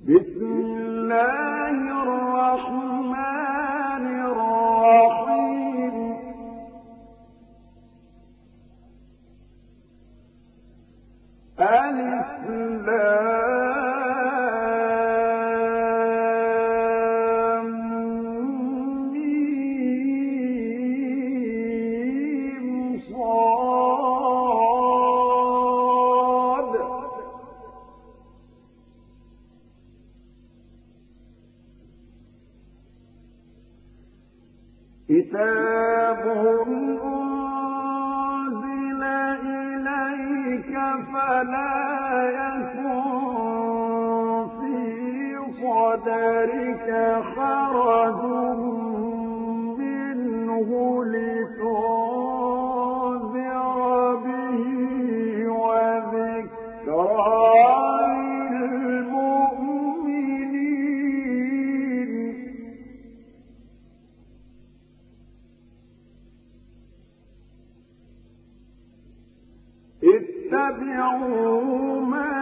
بسم الله الرحمن الرحيم ألف لام ميم صاد كتاب أنزل إليك فلا يكن في صدرك حرج منه لتنذر به وذكرى للمؤمنين اتبعوا ما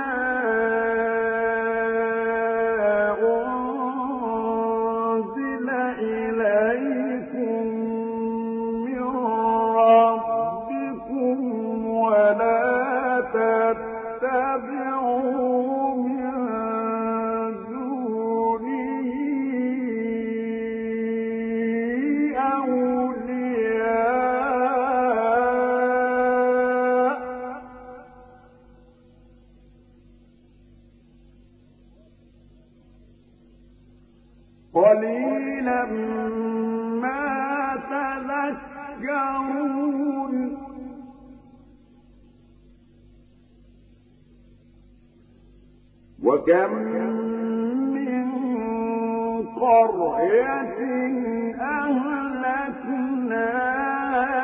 أنزل إليكم من ربكم ولا تتبعوا من دونه أولياء قليلا ما تذكرون وكم من قرية أهلكناها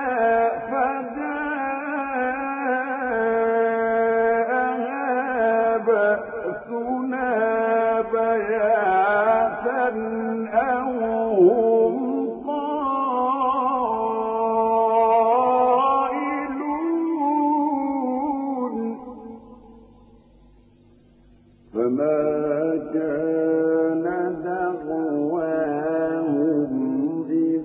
فجاءها بأسنا بياتا أو هم قائلون فما كان دعواهم إذ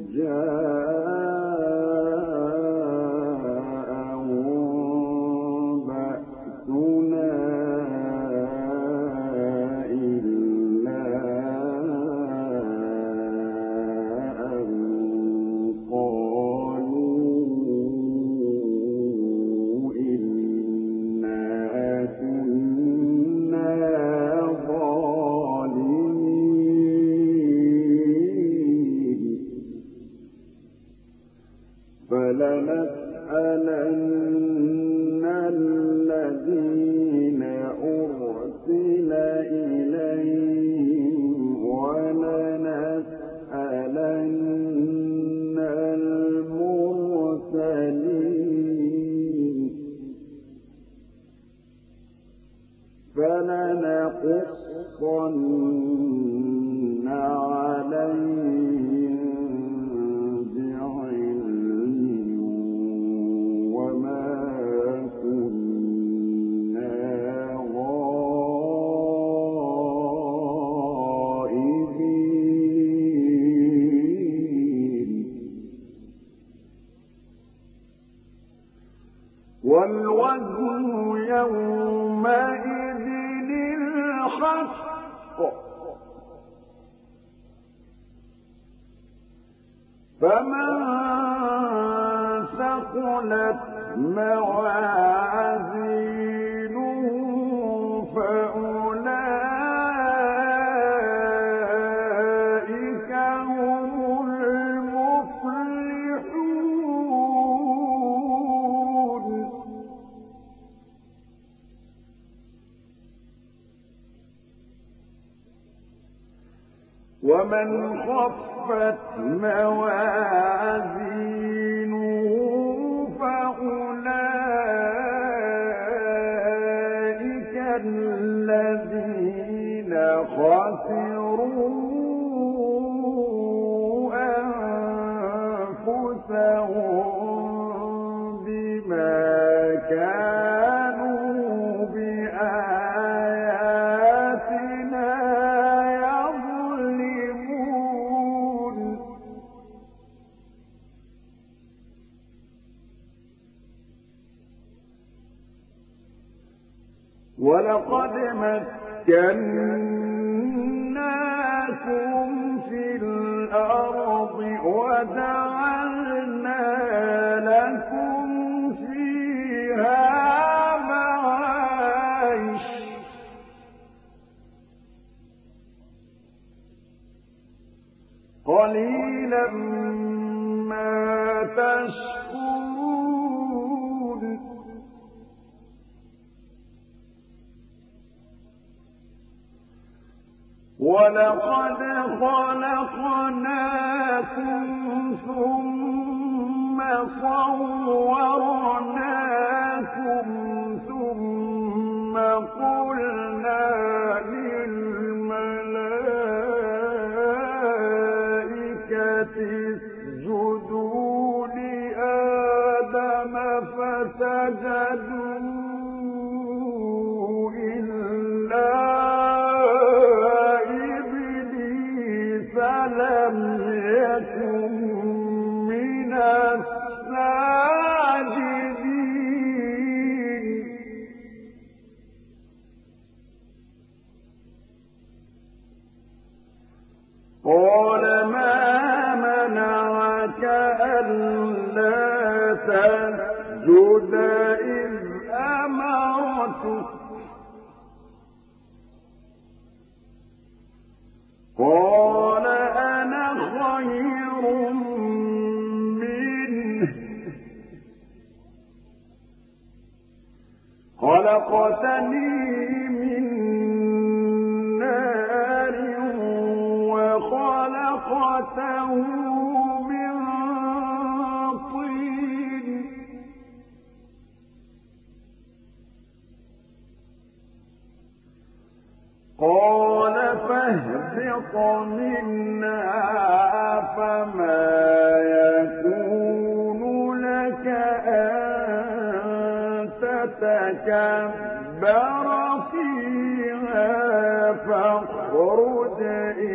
جاءهم بأسنا إلا أن قالوا إنا كنا ظالمين فلنسألن الذين أرسل إليهم ولنسألن المرسلين فلنقصن عليهم بعلم وما كنا غائبين والوزن يومئذ الحق فمن ثقلت موازينه فأولئك هم المفلحون ومن خفت موازينه فأولئك الذين خسروا أنفسهم بما كانوا بآياتنا ولقد مكناكم في الأرض وجعلنا لكم فيها معايش قليلا ما تشكرون ولقد خلقناكم ثم صورناكم ثم قلنا للملائكة اسجدوا لآدم فسجدوا إلا لم يكن من الساجدين قال ما منعك ألا تسجد إذ أمرتك قال أنا خير منه خلقتني من نار وخلقته من طين قال فاهبط منها فما يكون لك أن تتكبر فيها فاخرج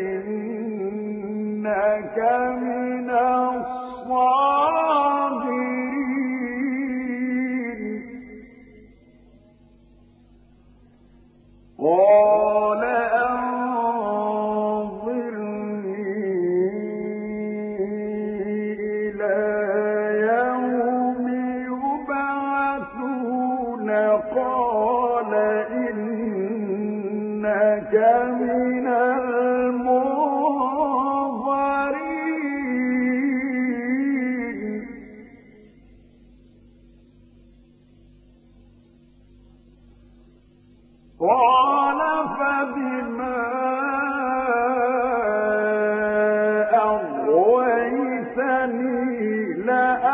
إنك من الصاغرين قال أنظرني إلى يوم يبعثون قال إنك من المنظرين قال فبما أغويتني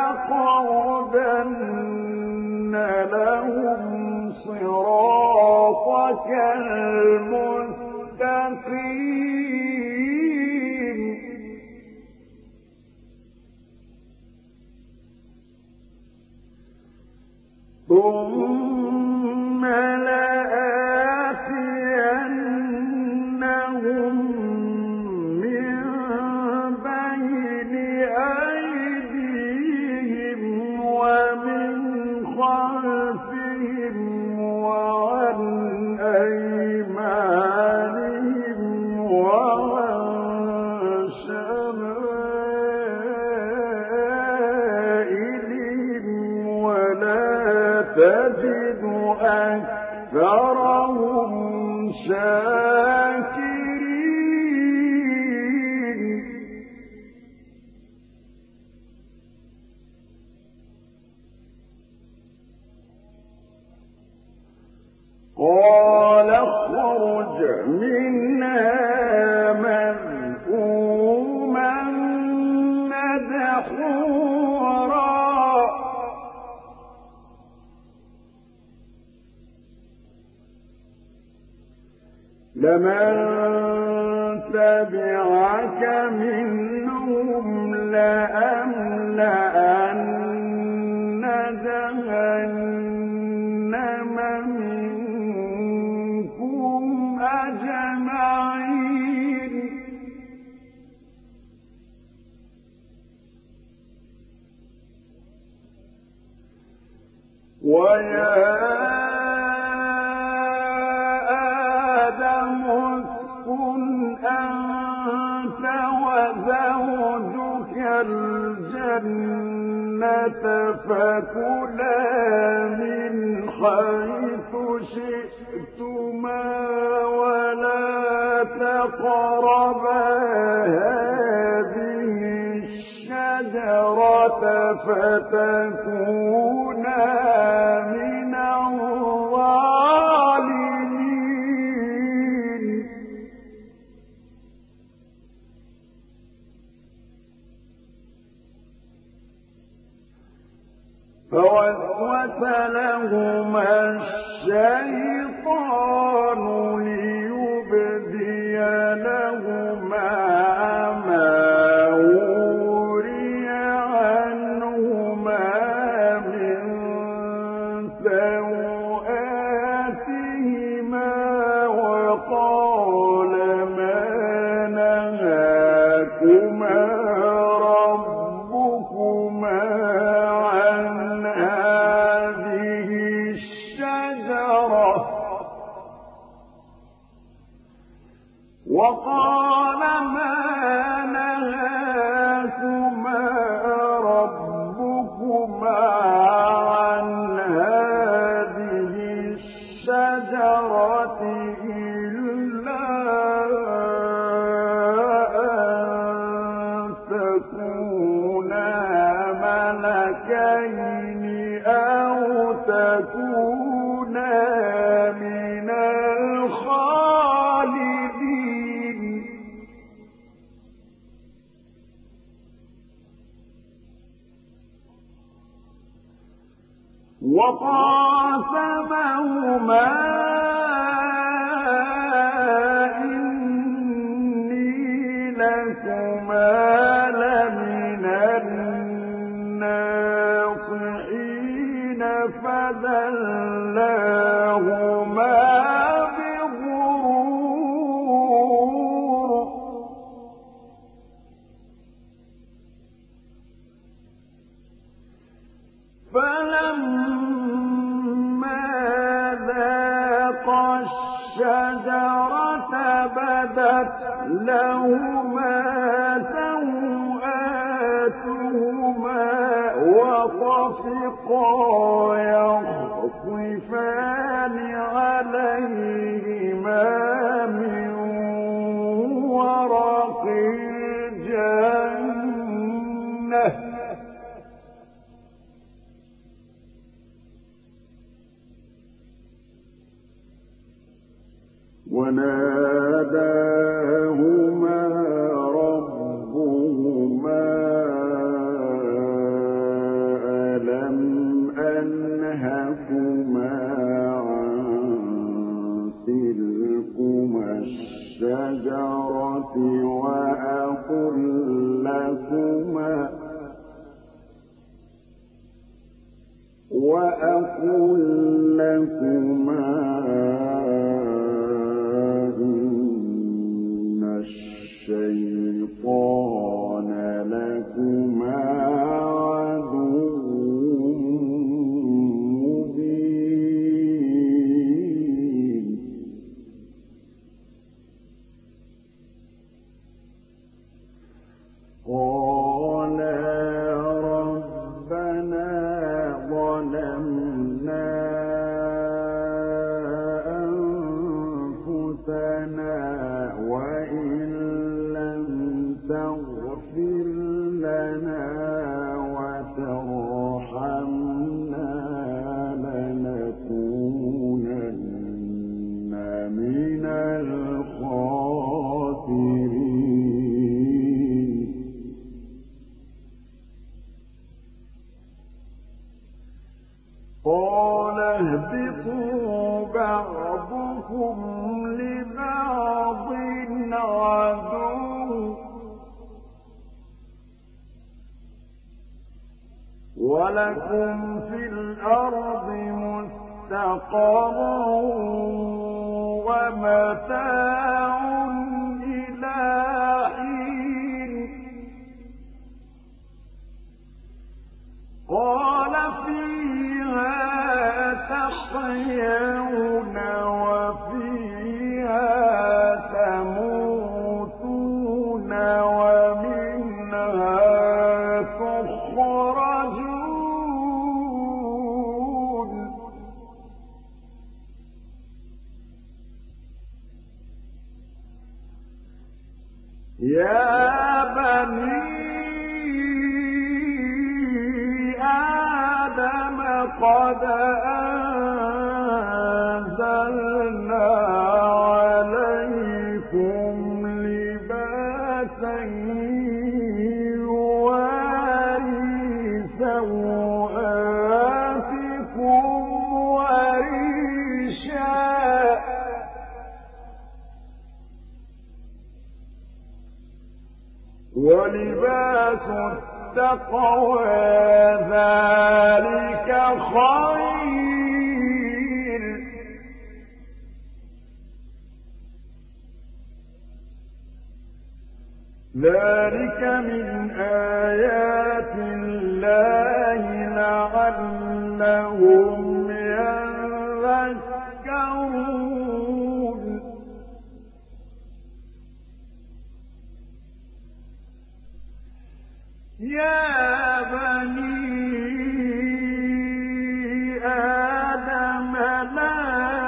لأقعدن لهم صراطك المستقيم ثم لآتينهم من بين أيديهم ومن خلفهم وعن أيمانهم وعن شمائلهم ولا تجد أكثرهم شاكرين قال اخرج منها مذءوما مدحورا لمن تبعك منهم لأملأن جهنم منكم أجمعين ويا آدم اسكن أنت وزوجك الجنة فكلا من حيث شئتما ولا تقربا هذه الشجرة فتكونا من الظالمين. فوسوس لهما الشيطان ليبدي لهما ما وري عنهما من سوآتهما وقال ما نهاكما ربكما عن هذه الشجرة وقال ما نهاكما ربكما عن هذه الشجرة إلا أن تكونا ملكين أو تكونا من الخالدين. وقاسمهما إني لكما لمن الناصحين فدلاهما بغرور فلما ذاقا الشجرة بدت لهما سوآتهما وطفقا يخصفان عليهما من ورق الجنة وناداهما ربهما ألم أنهكما عن تلكما الشجرة وأقل لكما إن الشيطان لكما عدو مبين. قالا ربنا ظلمنا أنفسنا وإن لم تغفر لنا وترحمنا لنكونن من الخاسرين. قال اهبطوا بعضكم لبعض عدو ولكم في الأرض مستقر ومتاع إلى حين. قال فيها تحيون وفيها يا بني آدم قد أنزلنا عليكم لباسا يواري سوآتكم وريشا ولباس التقوى ذلك خير ذلك من آيات الله لعلهم يذكرون يا بني آدم لا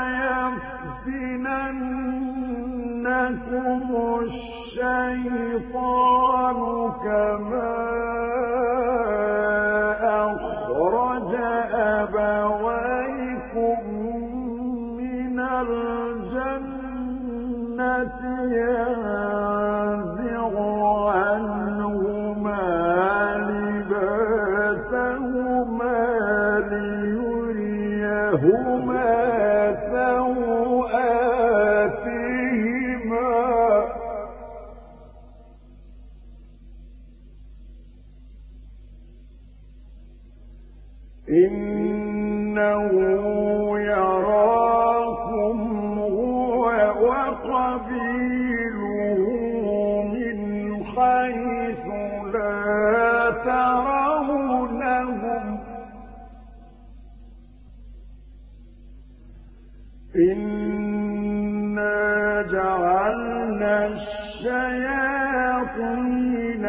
يفتننكم الشيطان كما أخرج أبويكم من الجنة ينزع عنهما لباسهما ليريهما سوآتهما إنه يراكم هو وقبيله من حيث لا ترونهم إنا جعلنا الشياطين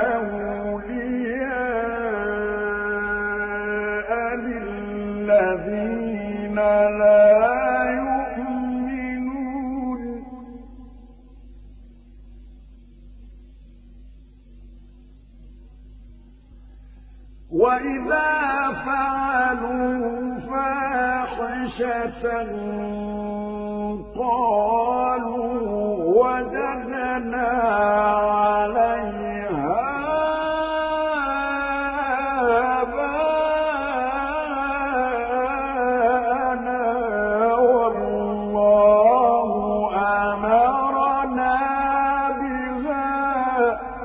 أولياء للذين لا يؤمنون وإذا فعلوا فاحشة قالوا وجدنا عليها آباءنا والله أمرنا بها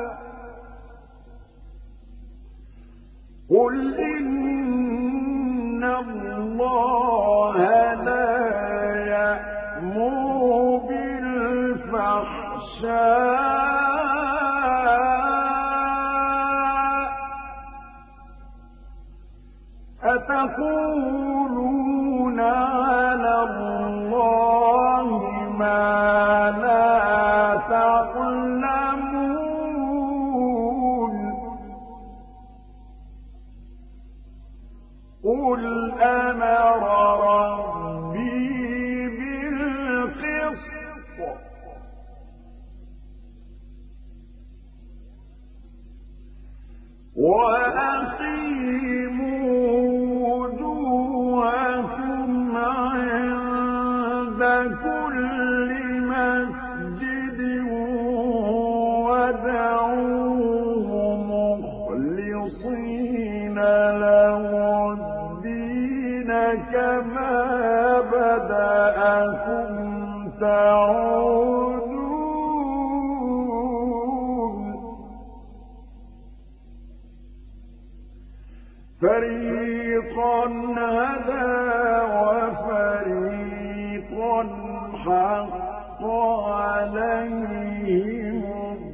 قل إن الله لا يأمر بالفحشاء أتقولون على الله ما لا تعلمون قل أمر ربي بالقسط وأقيموا وجوهكم عند كل مسجد ودعوه مخلصين له الدين كما بدأكم تعودون فريقا هدى وفريقا حق عليهم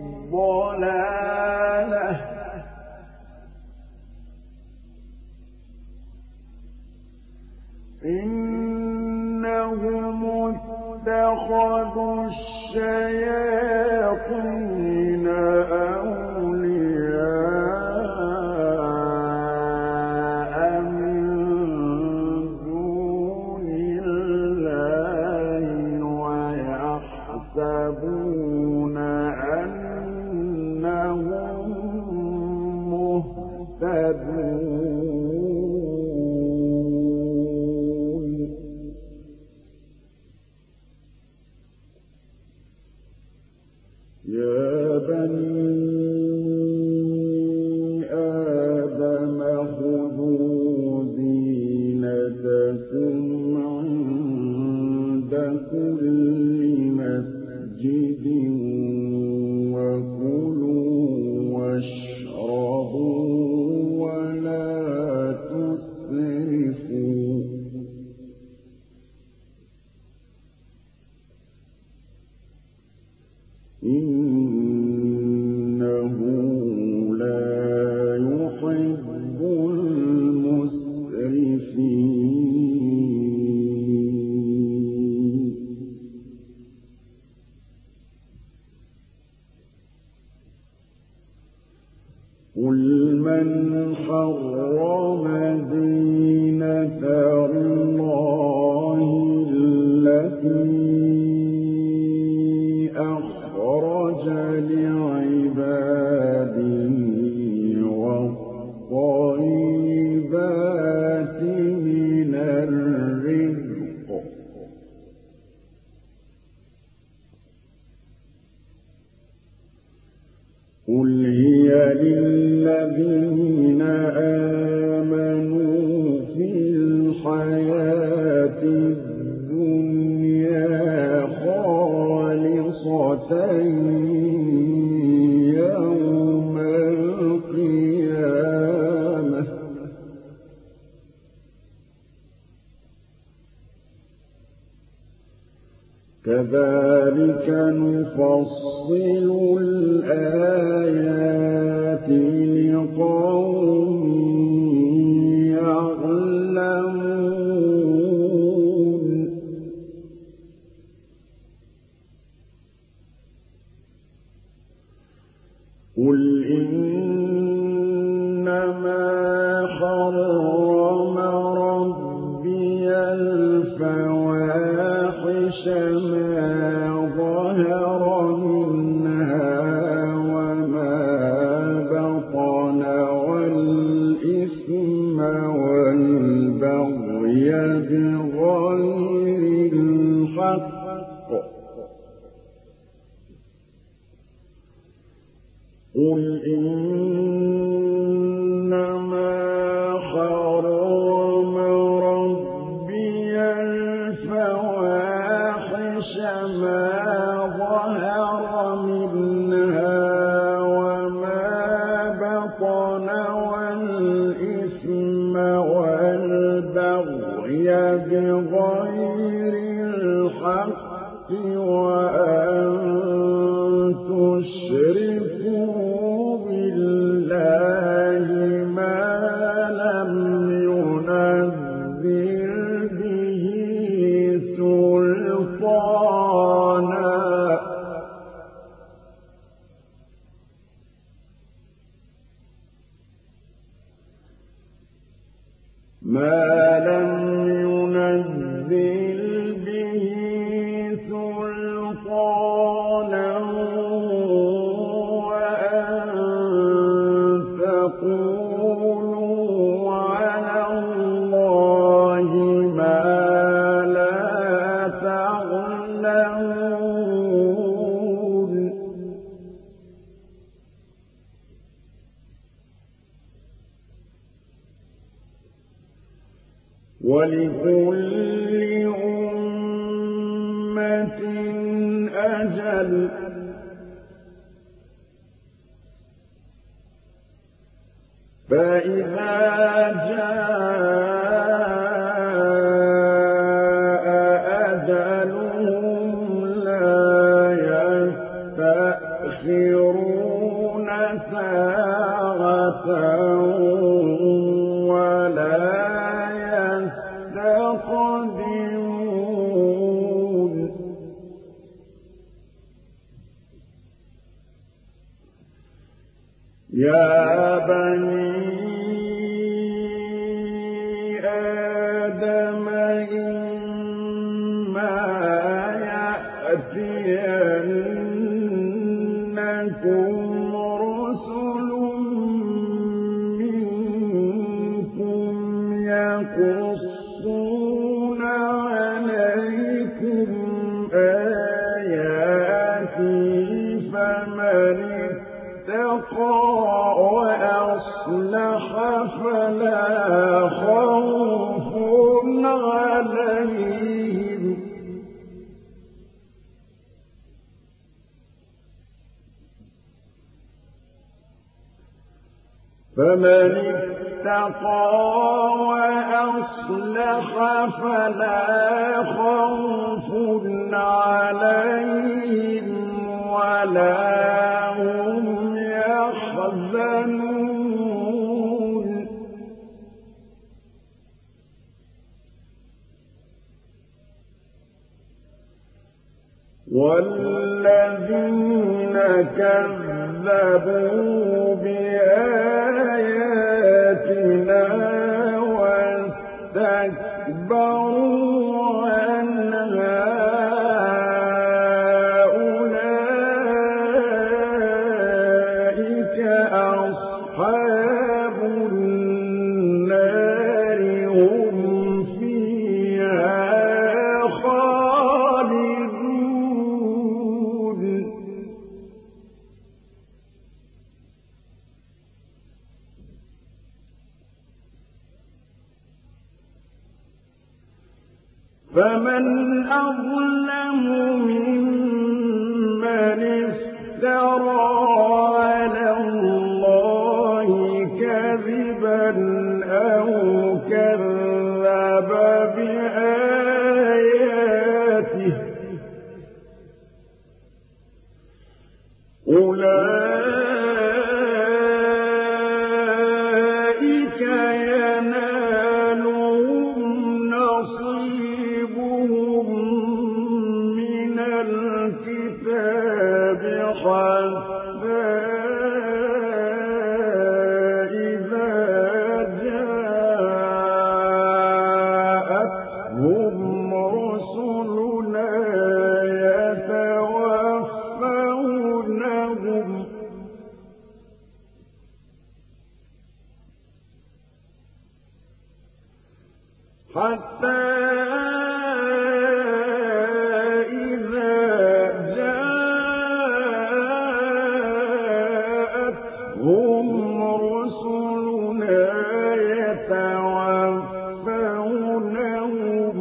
الضلالة إنهم اتخذوا الشياطين أولياء من دون الله ويحسبون أنهم يا بني آدم خذوا زينتكم عند كل مسجد وكلوا واشربوا ولا تسرفوا إنه لا يحب المسرفين قل من حرم زينة الله التي أخرج لعباده والطيبات من الرزق قل هي للذين آمنوا في الحياة الدنيا خالصة يوم القيامة كذلك نفصل الآيات لقوم يعلمون قل إنما حرم ربي الفواحش ما ظهر منها وما بطن والإثم والبغي بغير الحق قل إنما حرم ربي الفواحش ما ظهر منها وما بطن والإثم والبغي بغير الحق وأن تشركوا بالله ما لم ينزل به سلطانا وأن تقولوا على الله ما لا تعلمون ولكل أمة أجل فإذا جاء أجلهم لا يستأخرون ساعة ولا يستقدمون يا بني آدم إما يأتينكم رسل منكم يقصون عليكم آياتي اتقى وأصلح فلا خوف عليهم فمن اتقى وأصلح فلا خوف عليهم ولا هم يحزنون والذين كذبوا بآياتنا واستكبروا عنها أولئك أصحاب النار هم فيها خالدون فمن أظلم ممن افترى على الله كذبا أو كذب بآياته أولئك ينالهم نصيبهم من الكتاب حتى إذا جاءتهم رسلنا يتوفونهم حتى إذا جاءتهم رسلنا يتوفونهم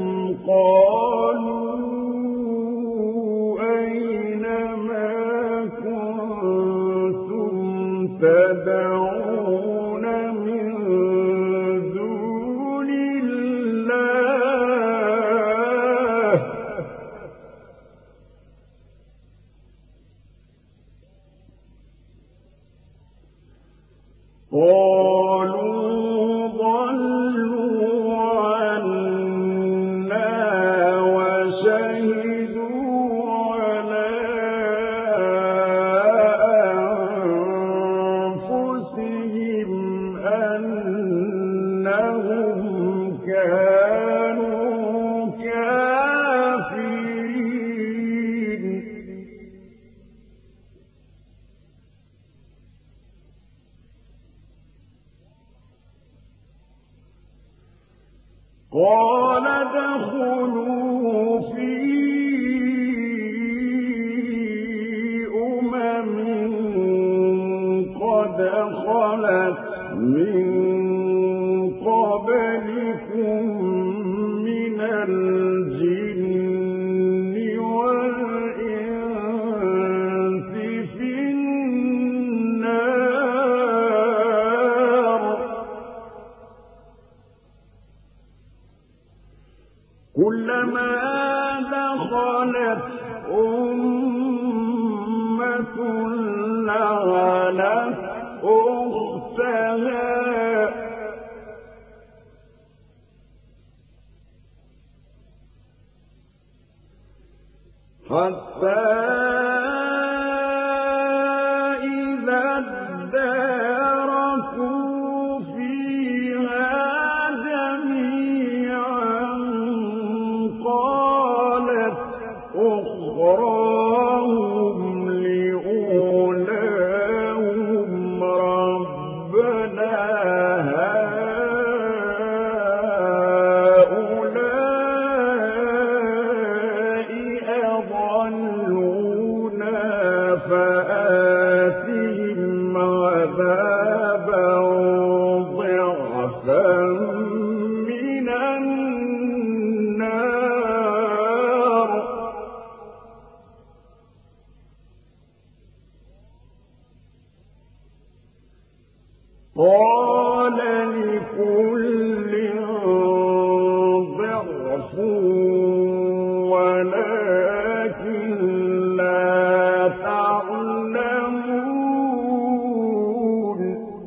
قالوا أين ما كنتم تدعون من دون الله قالوا ضلوا عنا وشهدوا على أنفسهم أنهم كانوا كافرين قال ادخلوا في قد خلت من قبلكم من الجن والإنس في النار كلما دخلت أمة لعنت أختها حتى إذا اداركوا فيها جميعا قالت أخراهم لأولاهم ربنا هؤلاء أضلونا قال لكل ضعف ولكن لا تعلمون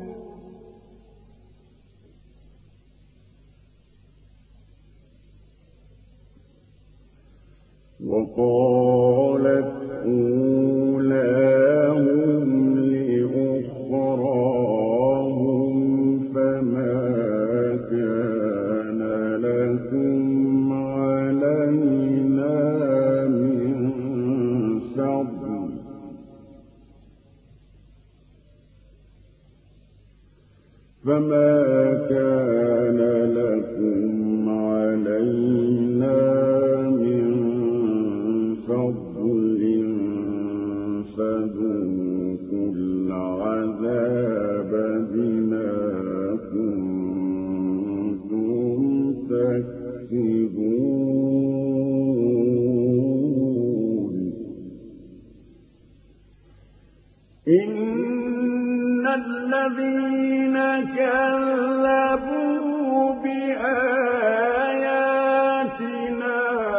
وقالت أولاهم لأخراهم فما كان لكم علينا من فضل فذوقوا العذاب بما كنتم تكسبون إن الذين كذبوا بآياتنا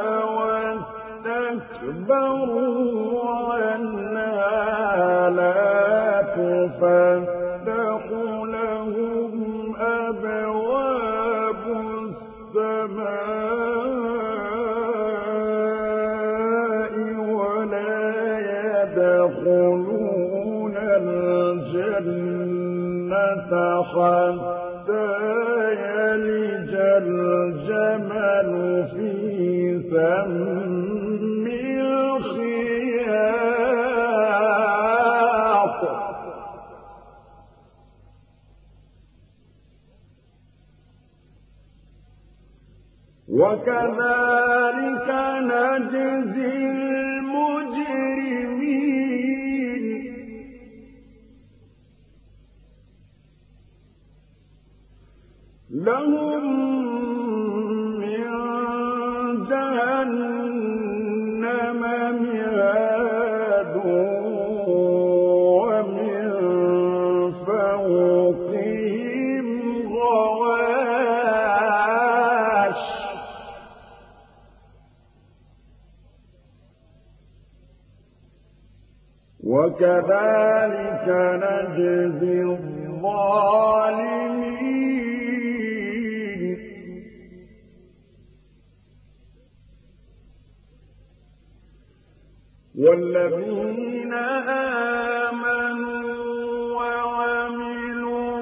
واستكبروا عنها لا تفتح لهم أبواب السماء ولا يدخلون الجنة حتى يلج الجمل في سم الخياط وكذلك نجزي المجرمين لهم من جهنم مهاد ومن فوقهم غواش وكذلك نجزي الظالمين والذين آمنوا وعملوا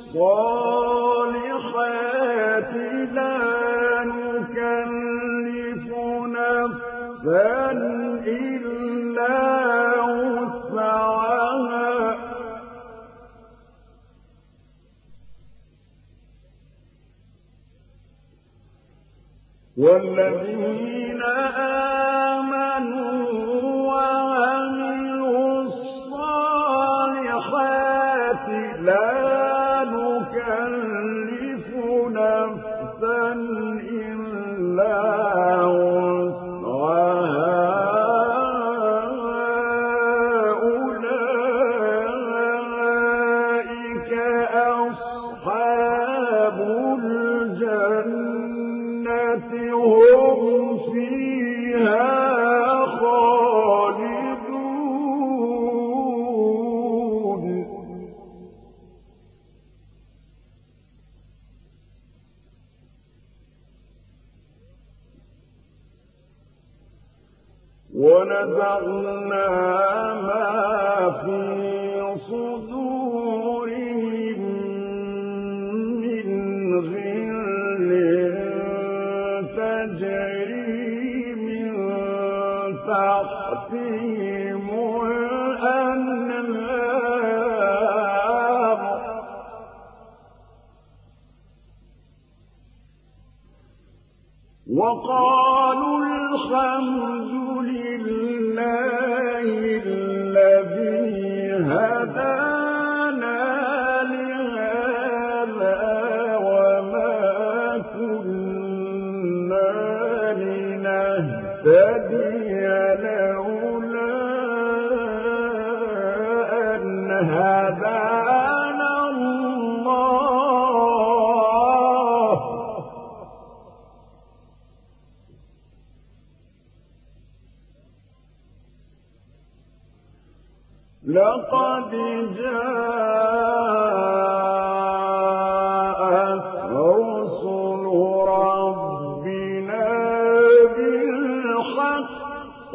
الصالحات لا نكلف نفسا إلا وسعها والذين آمنوا وعملوا الصالحات لا نكلف نفسا إلا وسعها أولئك أصحاب الجنة هم فيها خالدون ونزعنا ما في صدورهم من غل تجري من تحتهم الأنهار وقالوا الحمد لله الذي هدانا لهذا وما كنا لنهتدي لولا أن هدانا الله لقد جاءت رسل ربنا بالحق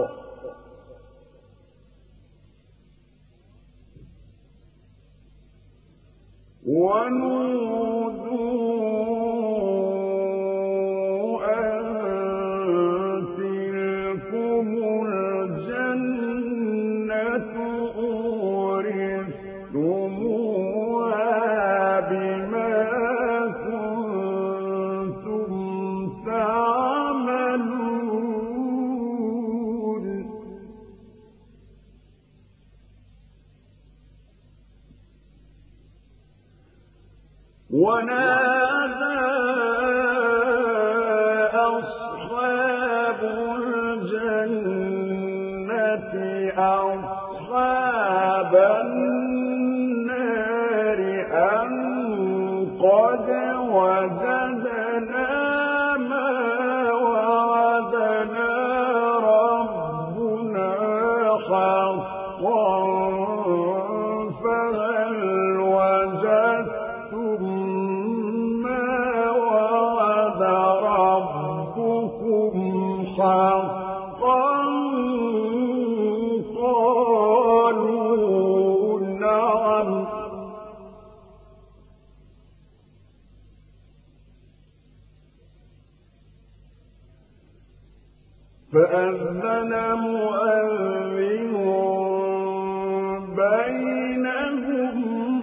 ونودوا أن تلكم الجنة أورثتموها بما كنتم تعملون ونادى أصحاب الجنة أصحاب النار أن قد وجدنا ما وعدنا ربنا حقا فهل وجدتم ما وعد ربكم حقا قالوا نعم فأذن مؤذن بينهم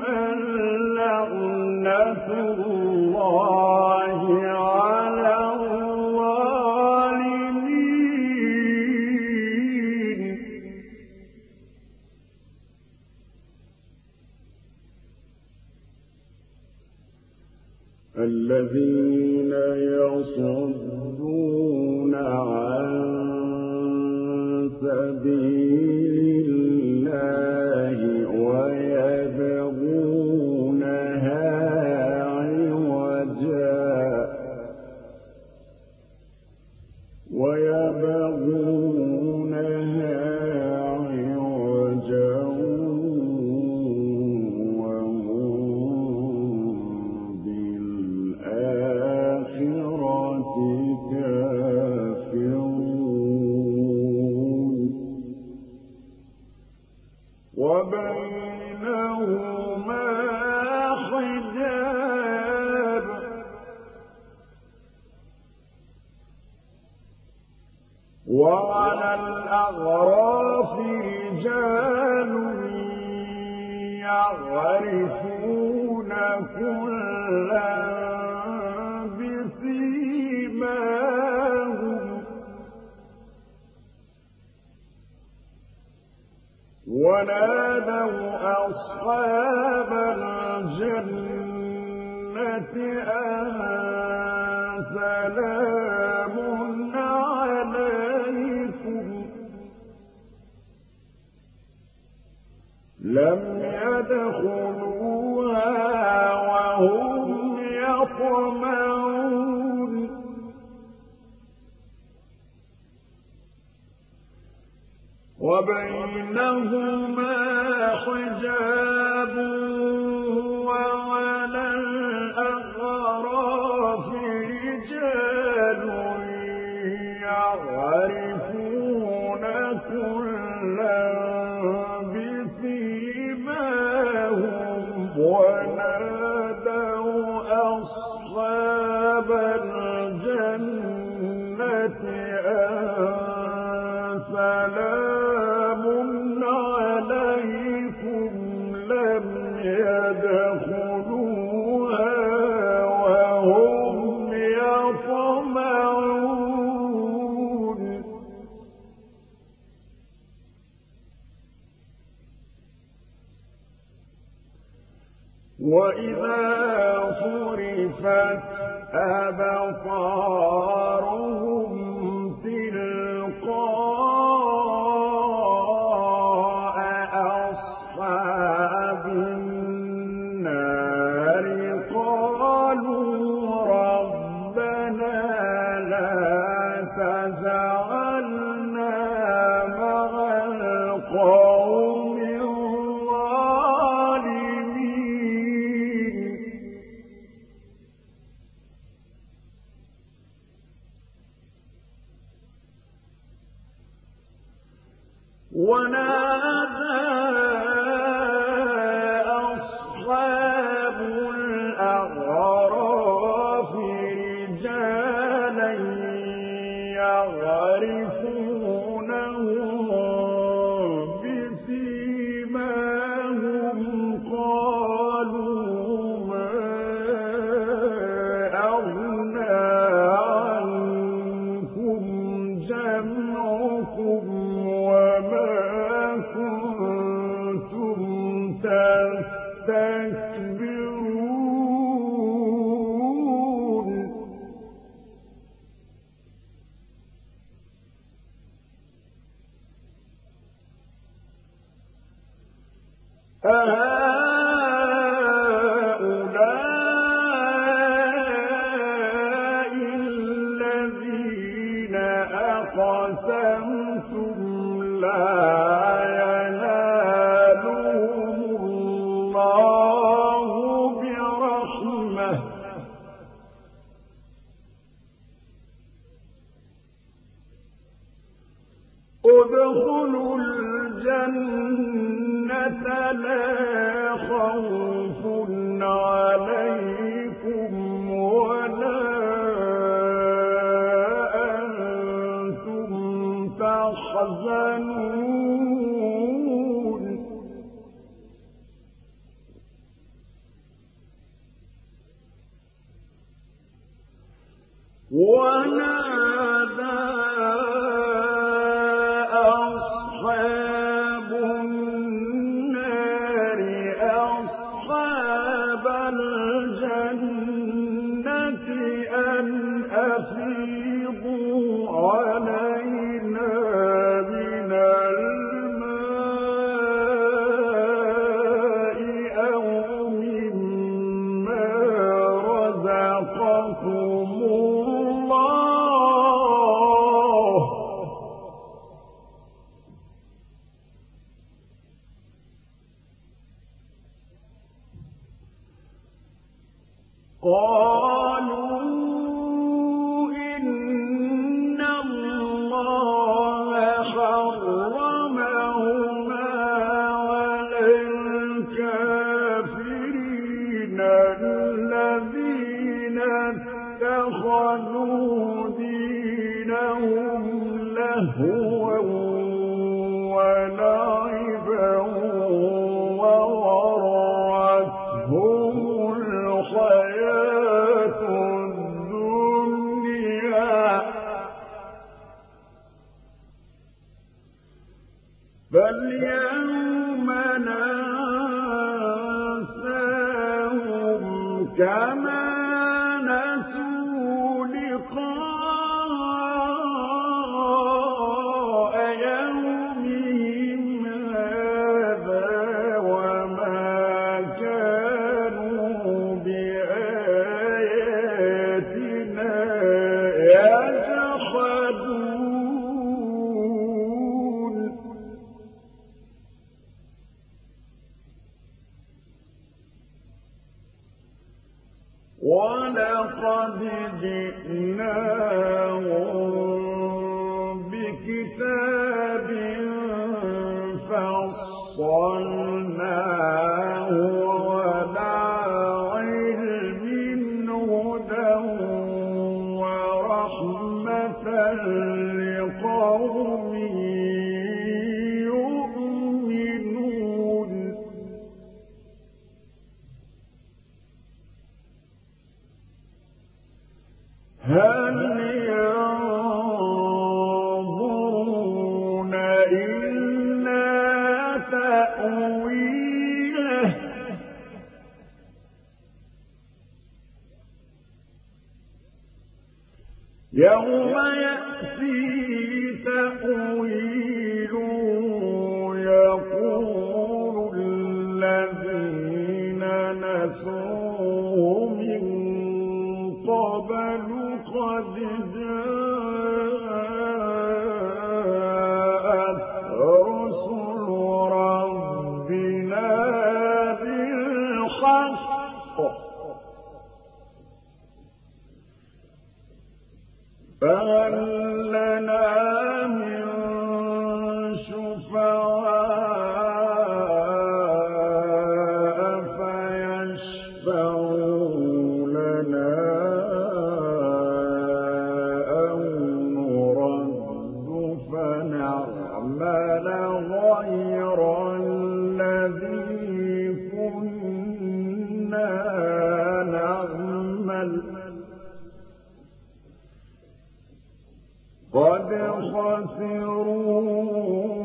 اللعنة الله على الظالمين الذين يصدون عن سبيل الله ويبغونها عوجا وهم بالآخرة كافرون وبينهما حجاب وعلى الأعراف رجال يعرفون كلا بسيماهم ونادوا أصحاب الجنة أن سلام عليكم لم يدخلوها وهم يطمعون وبينهما حجاب وعلى الأعراف رجال يعرفون كلا بسيماهم ونادوا أصحاب الجنة أن سلام عليكم لم يدخلوها وهم يطمعون وإذا صرفت أبصارهم تلقاء أصحاب النار قالوا ربنا لا تجعلنا مع القوم ونادى أصحاب الأعراف رجالا يعرفونهم بسيماهم قالوا ما أغنى عنكم جمعكم وما كنتم تستكبرون أهؤلاء الذين أقسمتم لا ينالهم الله برحمة ادخلوا الجنة لا خوف عليكم ولا أنتم تحزنون ونادى أصحاب النار أصحاب الجنة أن أفيضوا علينا من الماء أو مما رزقكم الله قالوا إن الله حرمهما على الكافرين الذين اتخذوا دينهم لهوا ولعبا وغرتهم الحياة الدنيا فاليوم ننساهم كما نسوا لقاء يومهم هذا وما كانوا بآياتنا يجحدون ولقد جئناهم بكتاب فصلناه على علم هدى ورحمة لقوم يؤمنون هل ينظرون إلا تأويله يوم يأتي تأويله يقول الذين نسوه من قبل قد جاءت رسل ربنا بالحق فهل لنا غَيْرَ الَّذِي كُنَّا نَعْمَلُ قَدْ خَسِرُوا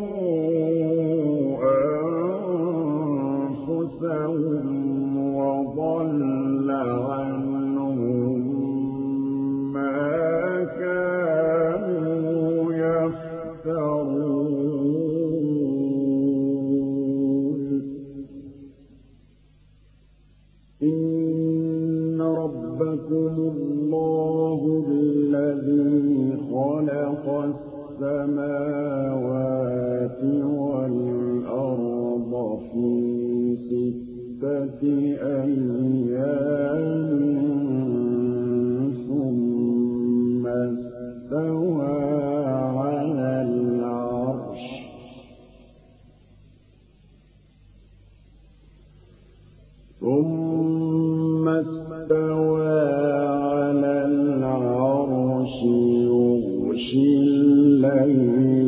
أَنفُسَهُمْ وَضَلَّ عَنْهُم مَّا كَانُوا يَفْتَرُونَ إِنَّ رَبَّكُمُ اللَّهُ الَّذِي خَلَقَ السَّمَاوَاتِ وَالْأَرْضَ فِي 6 أَيَّامٍ ثُمَّ اسْتَوَىٰ عَلَى الْعَرْشِ يُغْشِي اللَّيْلَ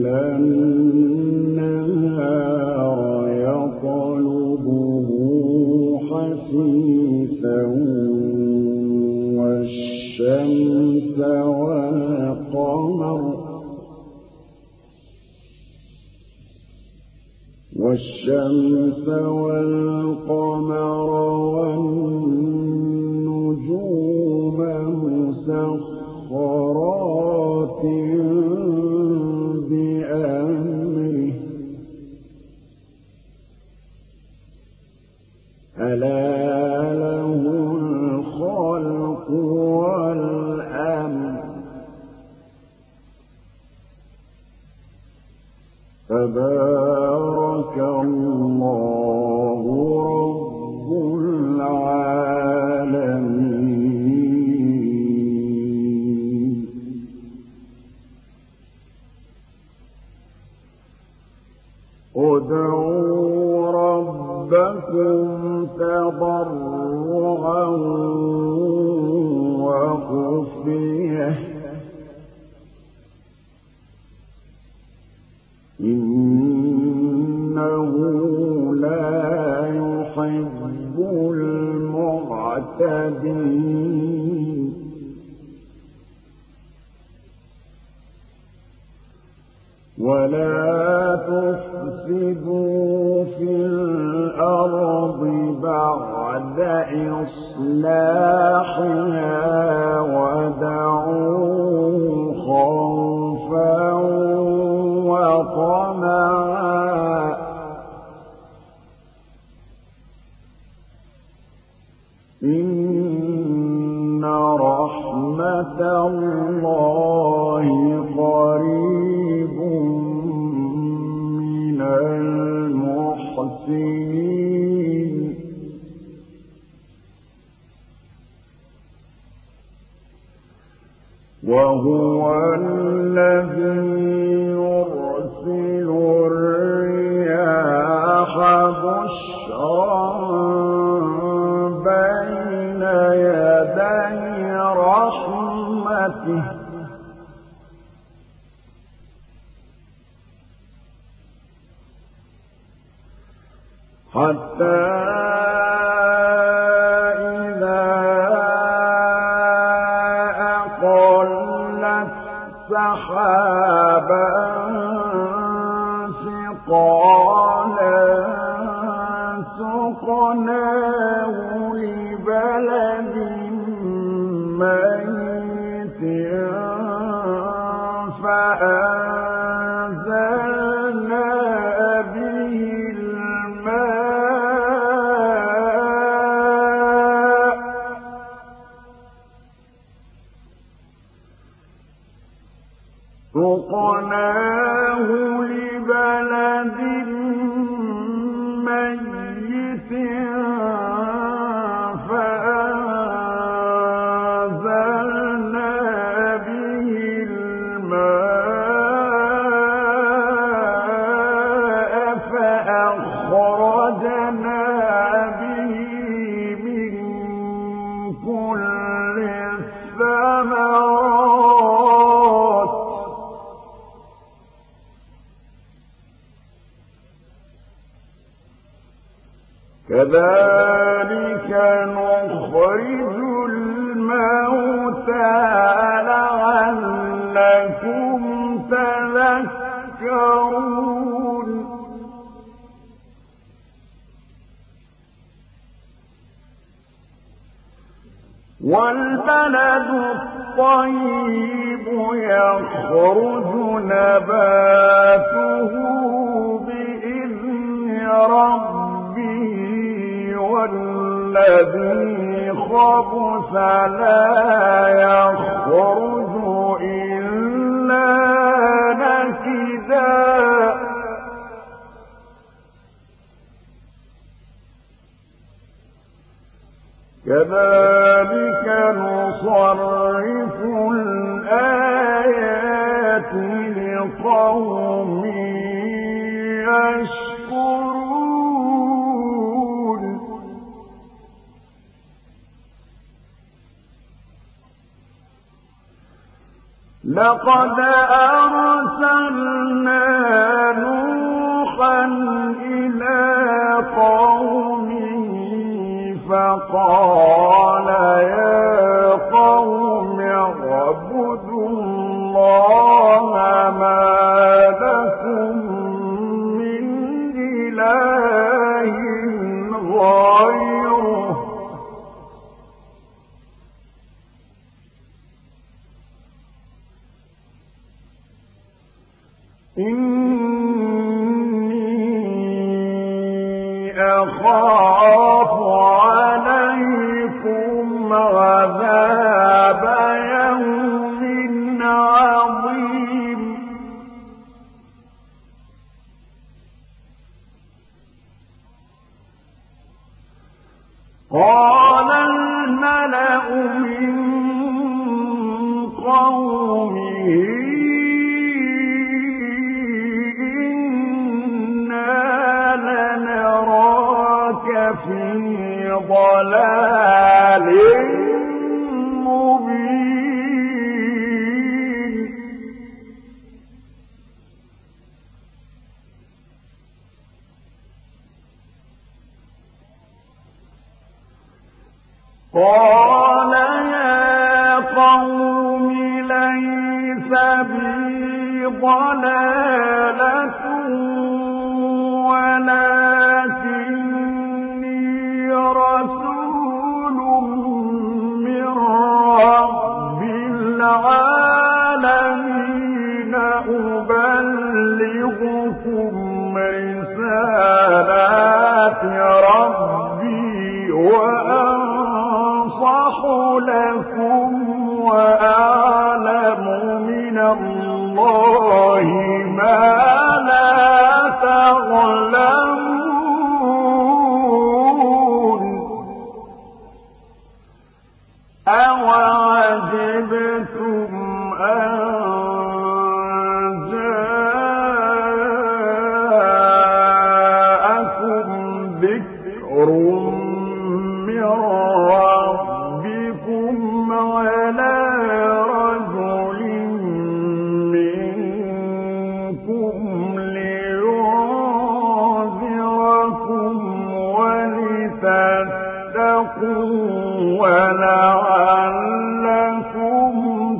النَّهَارَ يَطْلُبُهُ حَثِيثًا وَالشَّمْسَ وَالْقَمَرَ وَالنُّجُومَ مُسَخَّرَاتٍ بِأَمْرِهِ ۗ أَلَا لَهُ الْخَلْقُ وَالْأَمْرُ ۗ تَبَارَكَ اللَّهُ رَبُّ الْعَالَمِينَ ادْعُوا رَبَّكُمْ تَضَرُّعًا وَخُفْيَةً إِنَّهُ لَا يُحِبُّ الْمُعْتَدِينَ وَلَا تُفْسِدُوا فِي الْأَرْضِ بَعْدَ إِصْلَاحِهَا وَادْعُوهُ خَوْفًا وَطَمَعًا ۚ إِنَّ رَحْمَتَ اللَّهِ قَرِيبٌ مِّنَ الْمُحْسِنِينَ وَهُوَ الَّذِي يُرْسِلُ الرِّيَاحَ بُشْرًا بَيْنَ يَدَيْ رَحْمَتِهِ ۖ حَتَّىٰ إِذَا أَقَلَّتْ سَحَابًا ثِقَالًا سُقْنَاهُ لِبَلَدٍ مَّيِّتٍ فَأَنزَلْنَا بِهِ الْمَاءَ سُقْنَاهُ لِبَلَدٍ مَّيِّتٍ كذلك نخرج الموتى لعلكم تذكرون والبلد الطيب يخرج نباته بإذن ربه والذي خبث لا يخرج إلا نكدا كذلك نصرف الآيات لقوم يشكرون لقد أرسلنا نوحا إلى قومه فقال يا قوم اعبدوا الله ما لكم من إله غيره إني أخاف عليكم عذاب يوم عظيم قال الملأ من قومه لنراك في ضلال مبين قال يا قوم ليس بي ضلالة ولكني رسول من رب العالمين أبلغكم رسالات ربي وأنصح لكم وأعلم من الله ما لا تعلمون أوعجبتم أن جاءكم ذكر من ربكم على رجل منكم لينذركم ولتتقوا ولعلكم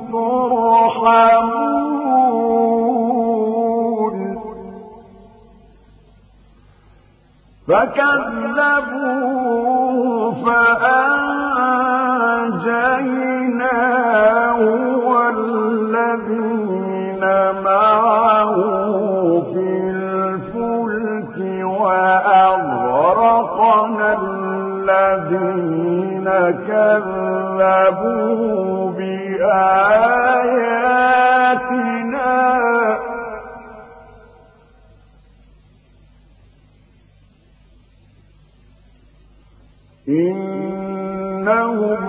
ترحمون فكذبوه فأنجيناه والذين معه في الفلك وأغرقنا الذين كذبوا بآياتنا إنهم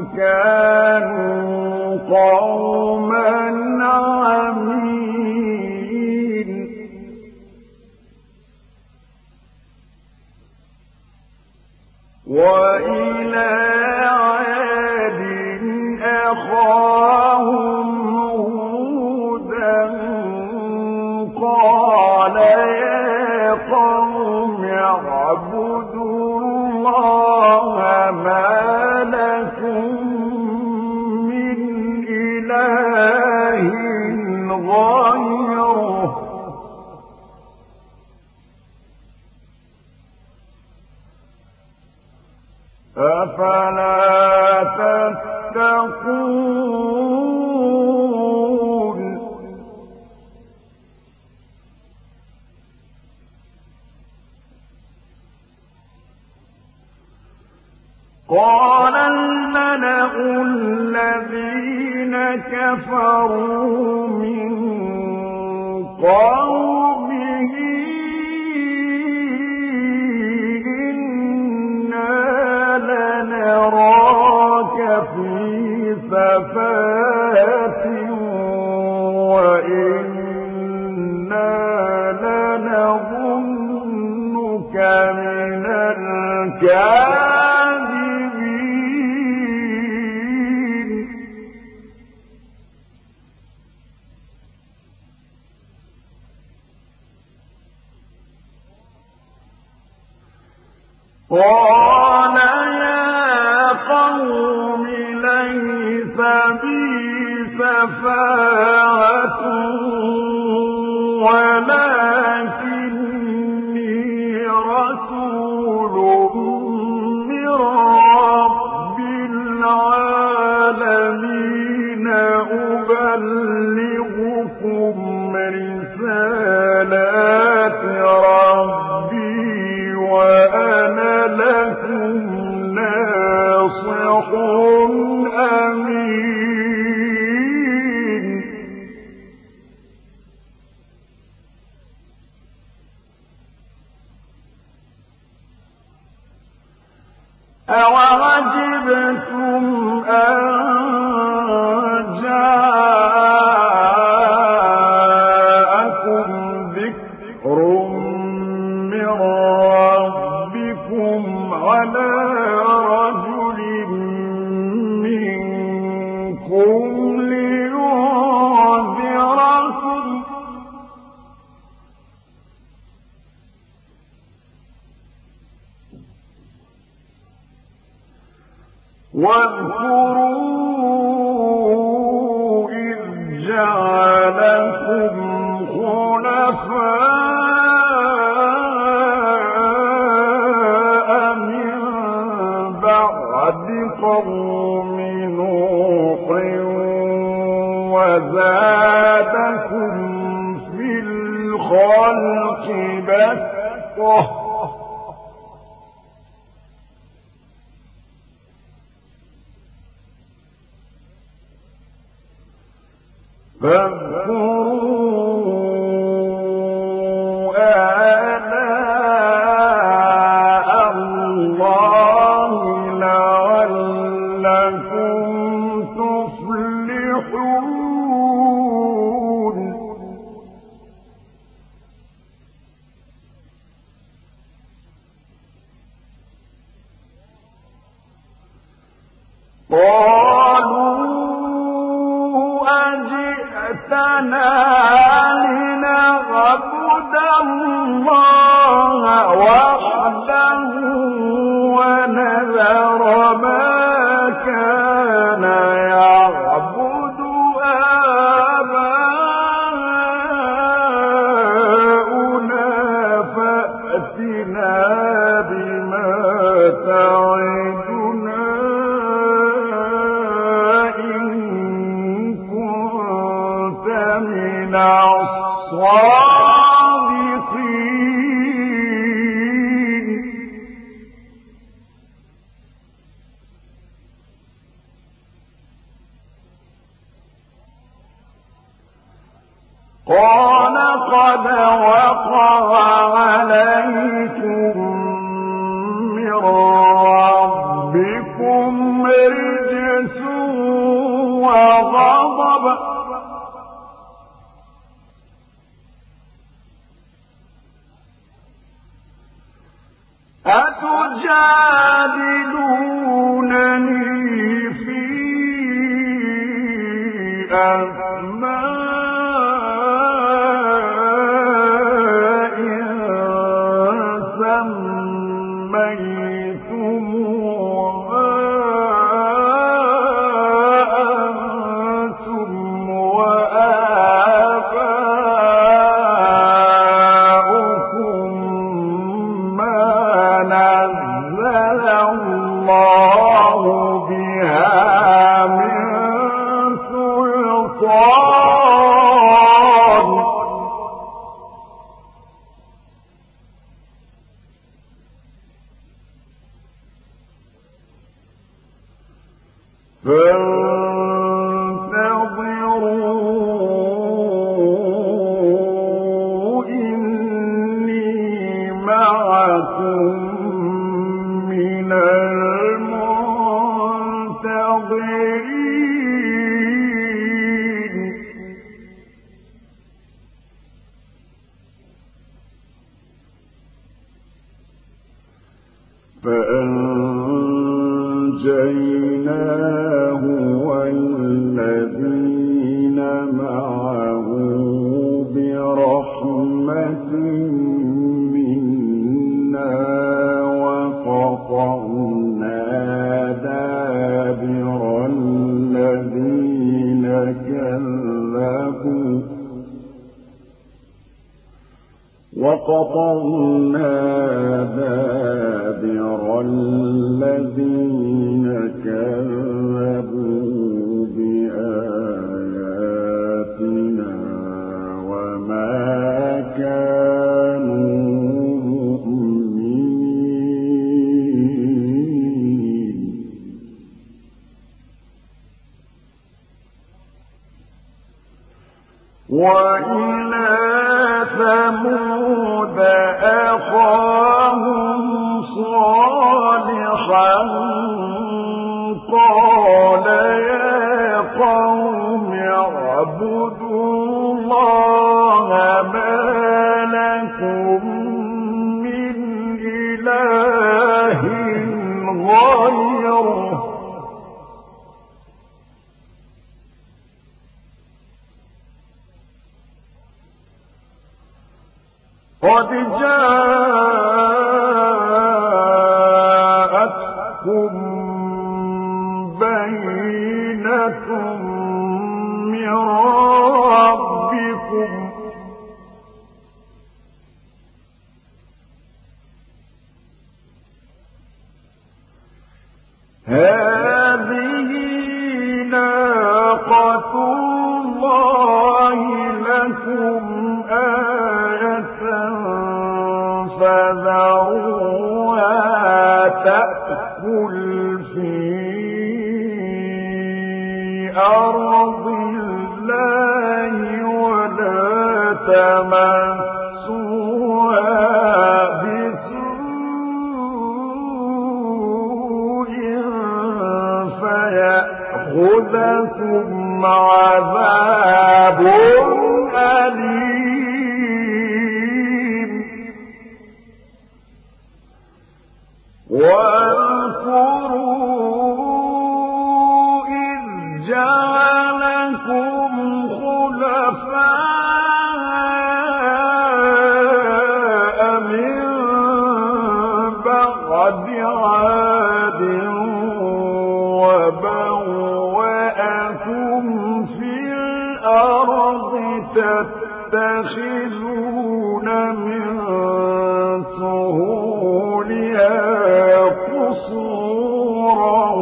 كانوا قوما عمين وإلى عاد أخاهم هودا قال يا قوم اعبدوا اللَّهَ مَا لَكُم مِّنْ إِلَٰهٍ غَيْرُهُ أَفَلَا تَتَّقُونَ قَالَ الْمَلَأُ الَّذِينَ كَفَرُوا مِن قَوْمِهِ إِنَّا لَنَرَاكَ فِي سَفَاهَةٍ وَإِنَّا لَنَظُنُّكَ مِنَ الْكَاذِبِينَ قَالَ يَا قَوْمِ لَيْسَ بِي سَفَاهَةٌ وَلَكِنِّي رَسُولٌ مِّن رَّبِّ الْعَالَمِينَ أُبَلِّغُكُمْ رِسَالَاتِ رَبِّي وَأَنَا لَكُمْ نَاصِحٌ أَمِينٌ أَوَعَجِبْتُمْ أَن جَاءَكُمْ ذِكْرٌ مِّن رَّبِّكُمْ عَلَىٰ رَجُلٍ مِّنكُمْ لِيُنذِرَكُمْ ۚ واذكروا إذ جعلكم خلفاء من بعد قوم نوح وزادكم في الخلق بسطة فاذكروا آلاء الله لعلكم تفلحون قالوا أجئتنا لنعبد الله وحده ونذر ما كان يعبد آباؤنا فأتنا بما تعدنا من الصادقين قال قد وقع عليكم من ربكم رجس وغضب أتجادلونني في أسماء سميتموها سميتموها أنتم وآباؤكم ما نزل الله بها من سلطان فانتظروا إني معكم من المنتظرين فأنجيناه والذين معه برحمة منا وقطعنا دابر الذين كذبوا بآياتنا وما كانوا مؤمنين وإلى ثمود أخاهم صالحا قال يا قوم اعبدوا الله ما لكم من إله غيره قد جاءتكم بينة من ربكم هذه ناقة الله لكم آية فذروها تأكل في أرض الله ولا تمسوها بسوء فيأخذكم عذاب أليم واذكروا إذ جعلكم خلفاء من بعد عاد وبوأكم في الأرض تتخذون من سهولها قصورا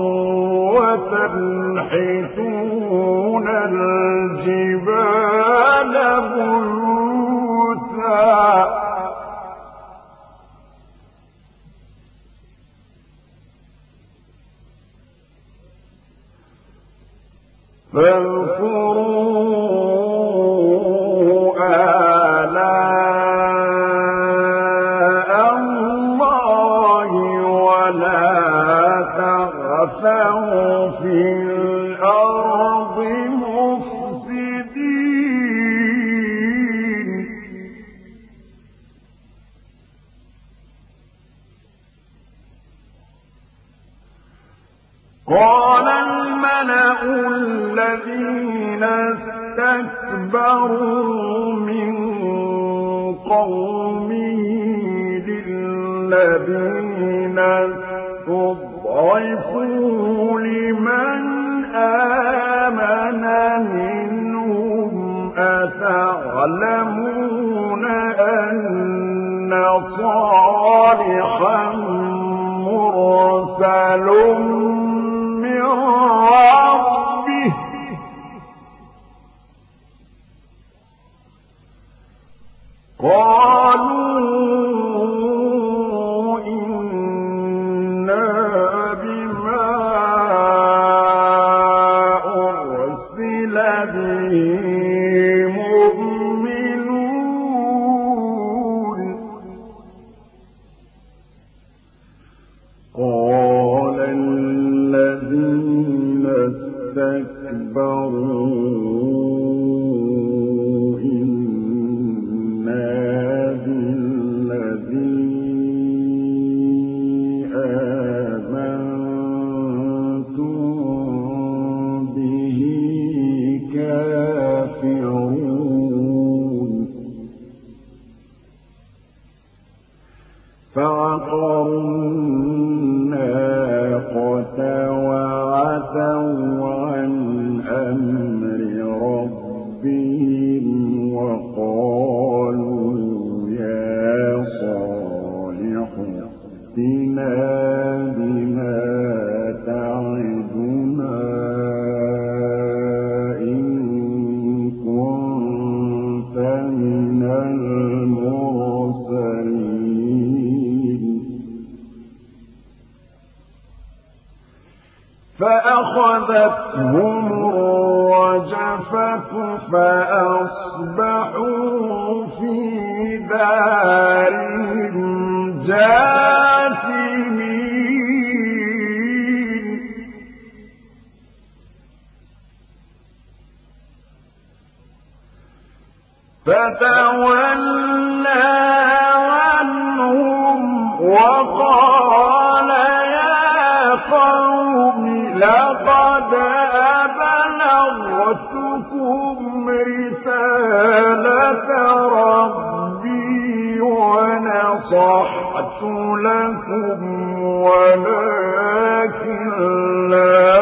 وتنحتون الجبال بيوتا فاذكروا آلاء الله ولا تعثوا في الأرض مفسدين قال الملأ الذين استكبروا من قومه الذين استضعفوا لمن آمن منهم أتعلمون أن صالحا مرسل من ربه قالوا إنا بما أرسل به مؤمنون قال الذين استكبروا فعقروا الناقة وعتوا عن أمر ربهم وقالوا يا صالح ائتنا بما تعدنا إن كنت من المرسلين فأخذتهم الرجفة فأصبحوا في دارهم جاثمين فتولى عنهم وقال يا قوم لقد أبلغتكم رسالة ربي ونصحت لكم ولكن لا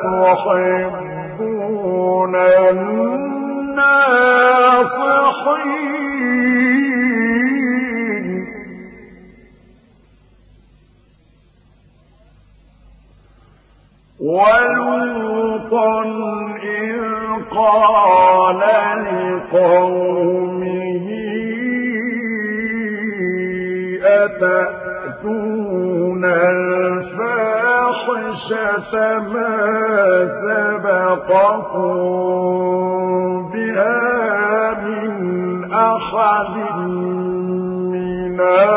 تحبون الناصحين ولوطا إذ قال لقومه أتأتون الفاحشة ما سبقكم بها من أحد من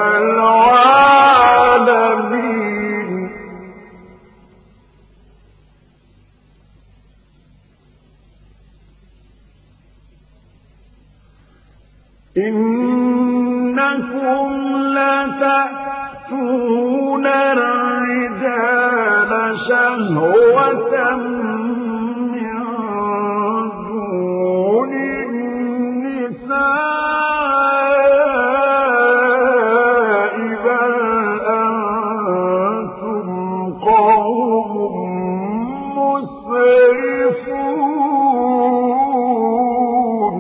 العالمين إنكم لتأتون الرجال شهوة من دون النساء بل أنتم قوم مسرفون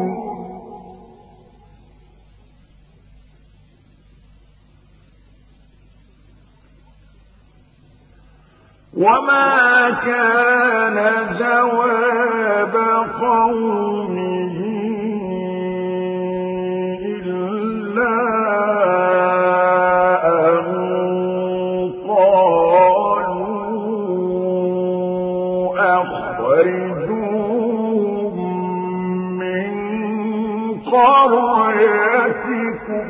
وما كان جواب قومه إلا أن قالوا أخرجوهم من قريتكم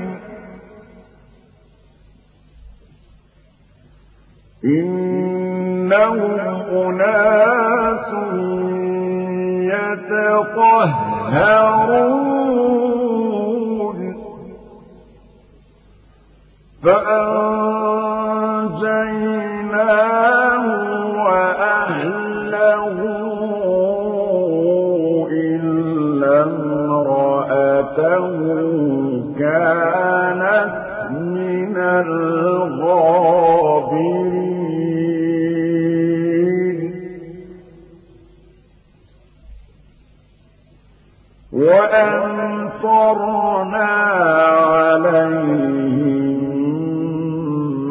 إنهم أناس يتطهرون فأنجيناه وأهله إلا امرأته كانت من الغابرين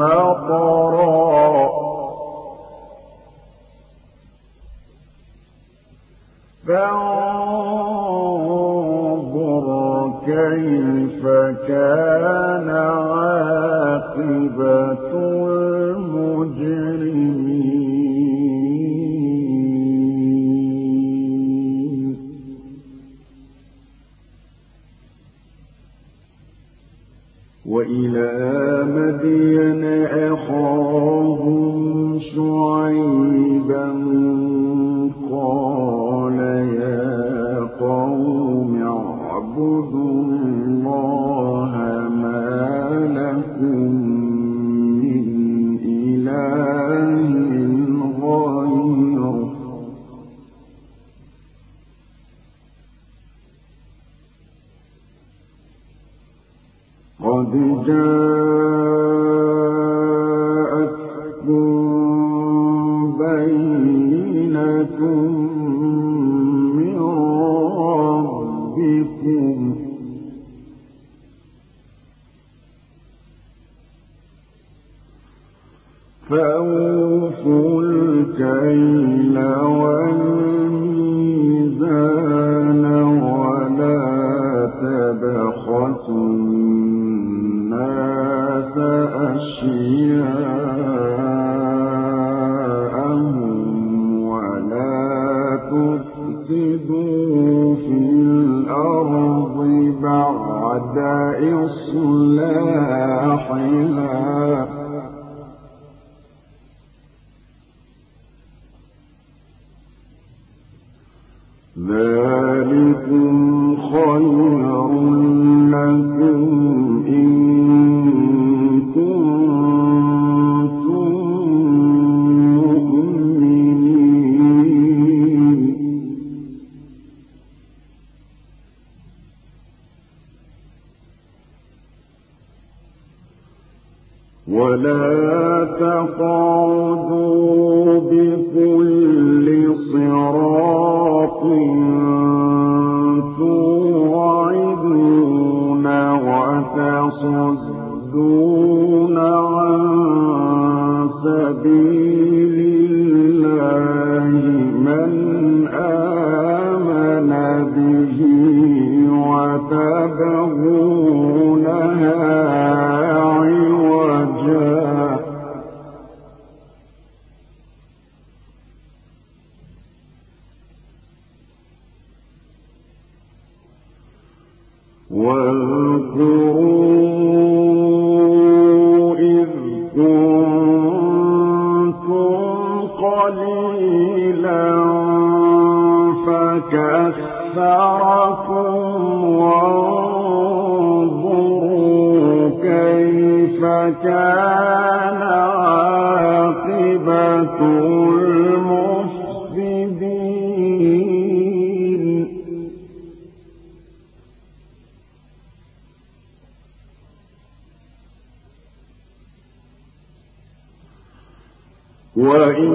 مطرا فانظر كيف كان عاقبة المجرمين. وإلى مدين أخاهم شعيبا قال يا قوم اعبدوا الله ما لكم من إله غيره قد جاءتكم بينة من ربكم فأوفوا الكيل والميزان ولا تبخسوا الناس أشياءهم ولا تفسدوا في الأرض بعد إصلاحها ذلكم خير لكم إن كنتم مؤمنين. ولا تقعدوا بكل صراط توعدون وتصدون عن سبيل الله من آمن به وتبغونها عوجا واذكروا إذ كنتم قليلا فكثركم وانظروا كيف كان عاقبة المفسدين. وإن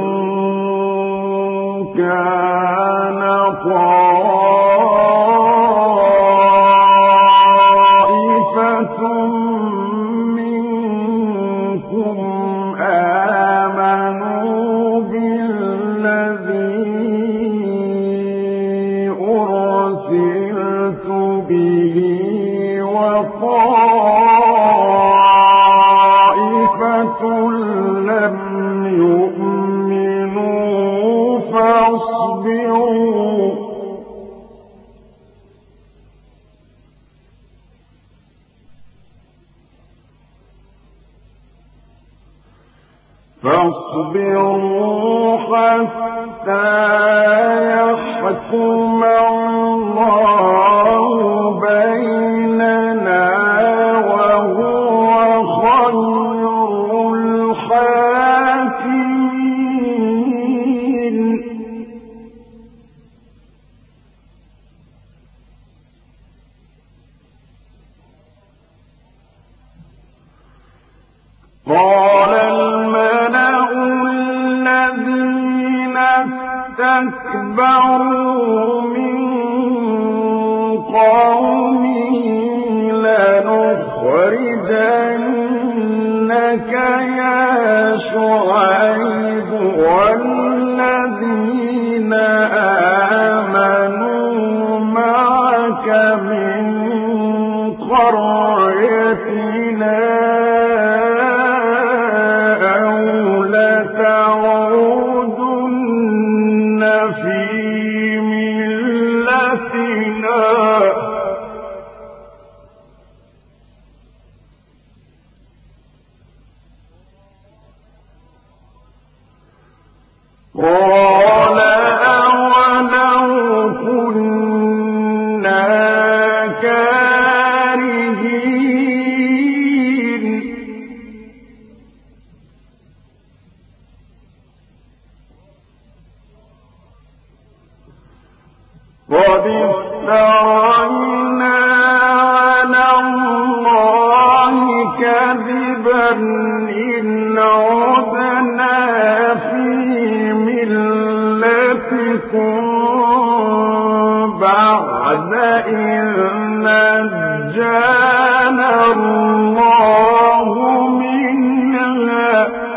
كان طائفة منكم آمنوا بالذي أرسلت به وطائفة لم يؤمنوا فاصبروا حتى يحكم الله بيننا وهو خير الحاكمين. قال الملأ الذين استكبروا من قومه لنخرجنك يا شعيب والذين آمنوا معك من قريتنا أو لتعودن في ملتنا قال أولو كنا كارهين قد افترينا على الله كذبا إن عدنا في ملتكم بعد إذ نجانا الله منها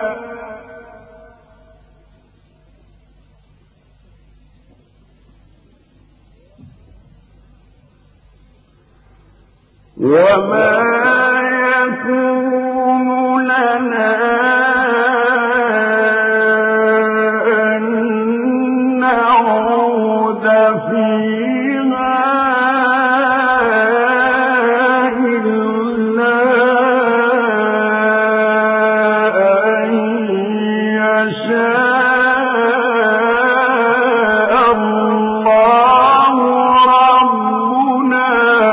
وما يكون لنا أن نعود فيها إلا أن يشاء الله ربنا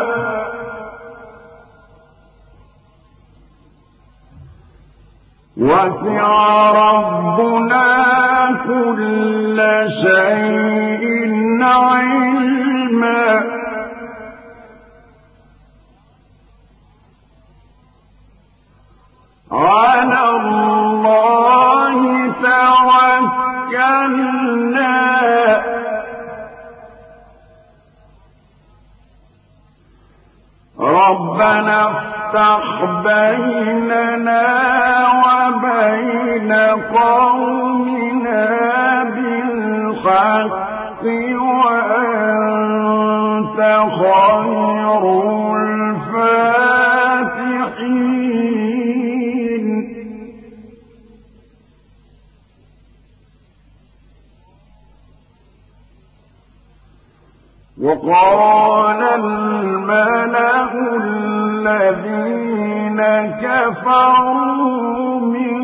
وسع ربنا كل شيء علما على الله توكلنا ربنا افتح بيننا وبين قومنا بالحق وأنت خير الفاتحين وقال الملأ الذين كفروا من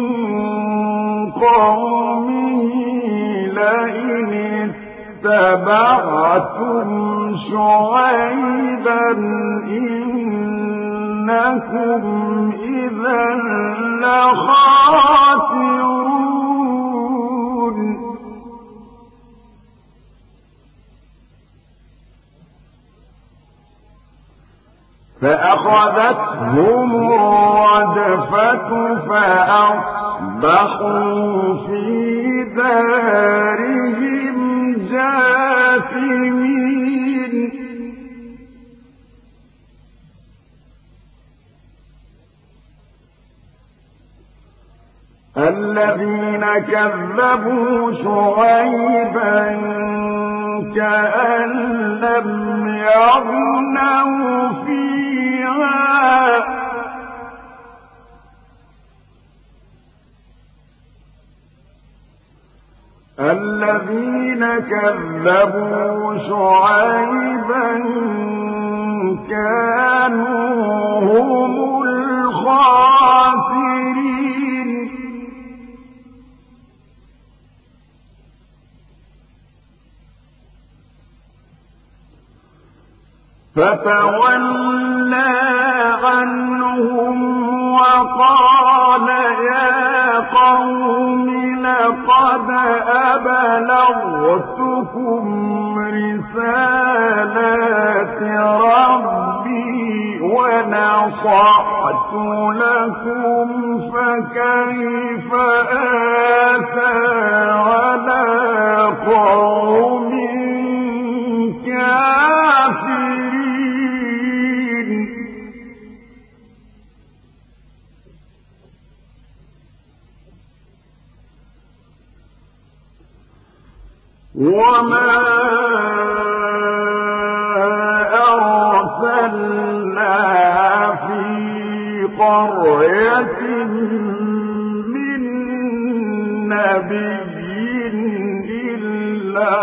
قومه لئن اتبعتم شعيبا إنكم إذا لخاسرون فأخذتهم الرجفة فأصبحوا في دارهم جاثمين الذين كذبوا شعيبا كأن لم يغنوا فيها الذين كذبوا شعيبا كانوا هم الخاسرين فتولى عنهم وقال يا قوم لقد أبلغتكم رسالات ربي ونصحت لكم فكيف آسى على قوم كافرين. وما أرسلنا في قرية من نبي إلا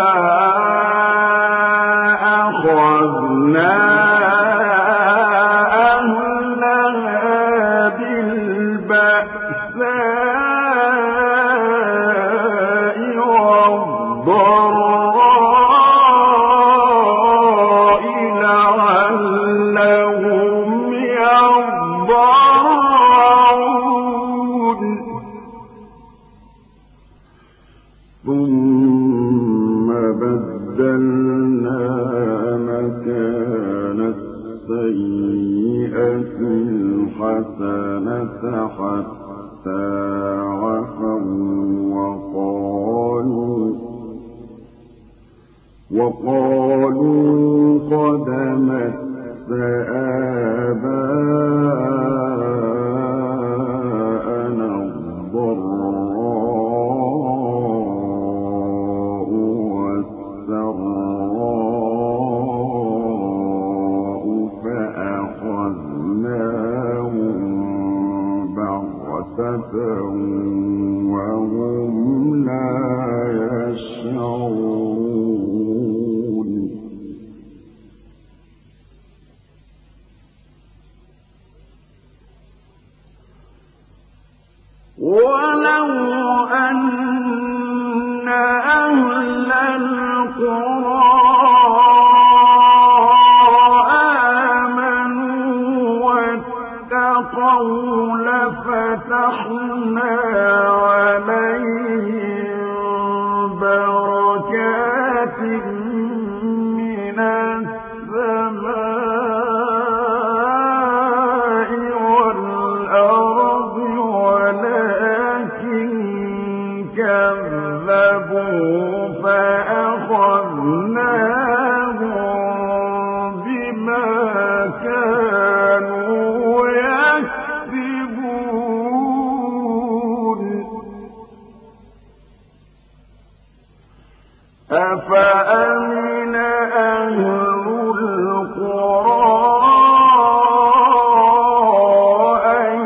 أخذنا أهلها بالبأساء والضراء لعلهم يضرعون ثم بدلنا مكان السيئة الحسنة حتى عفوا وقالوا قد مس آباءنا الضراء والسراء فأخذناهم بغتة وهم لا يشعرون ولو أن أهل القرى آمنوا واتقوا لفتحنا عليهم بركات من السماء والأرض ولكن كذبوا فأخذناهم بما كانوا يكسبون أفأمن أهل القرى أن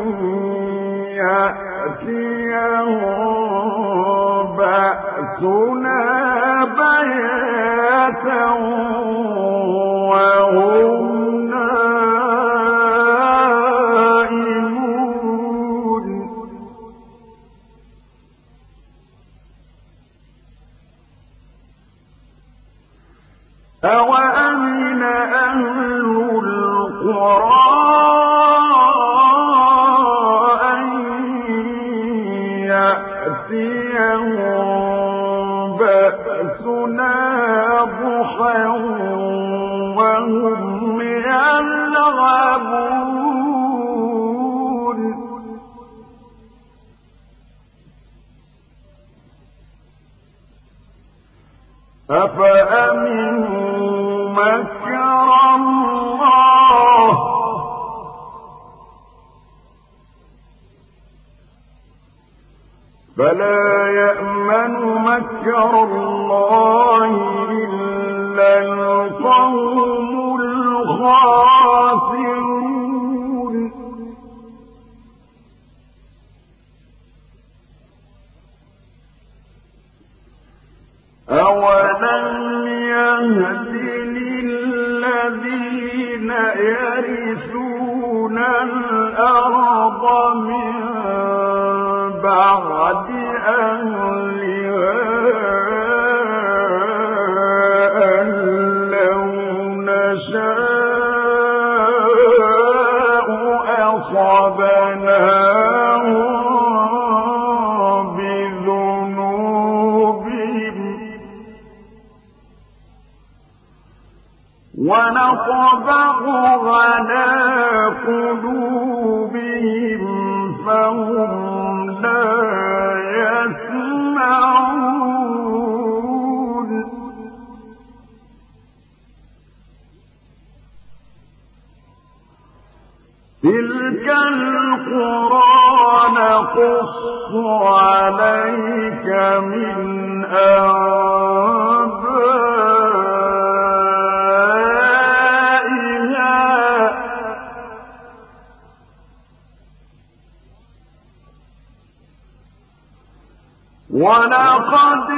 يأتيهم بأسنا بياتا وهم نائمون أوأمن أهل القرى أن يأتيهم بأسنا ضحى وهم يلعبون أفأمنوا مكر الله فلا يأمن مكر الله إلا القوم الخاسرون أولم يهد للذين يرثون الأرض من بعد أهلها أن لو نشاء أصبناهم بذنوبهم ونطبع على قلوبهم فهم لا يسمعون تلك القرى نقص عليك من أنبائها ولقد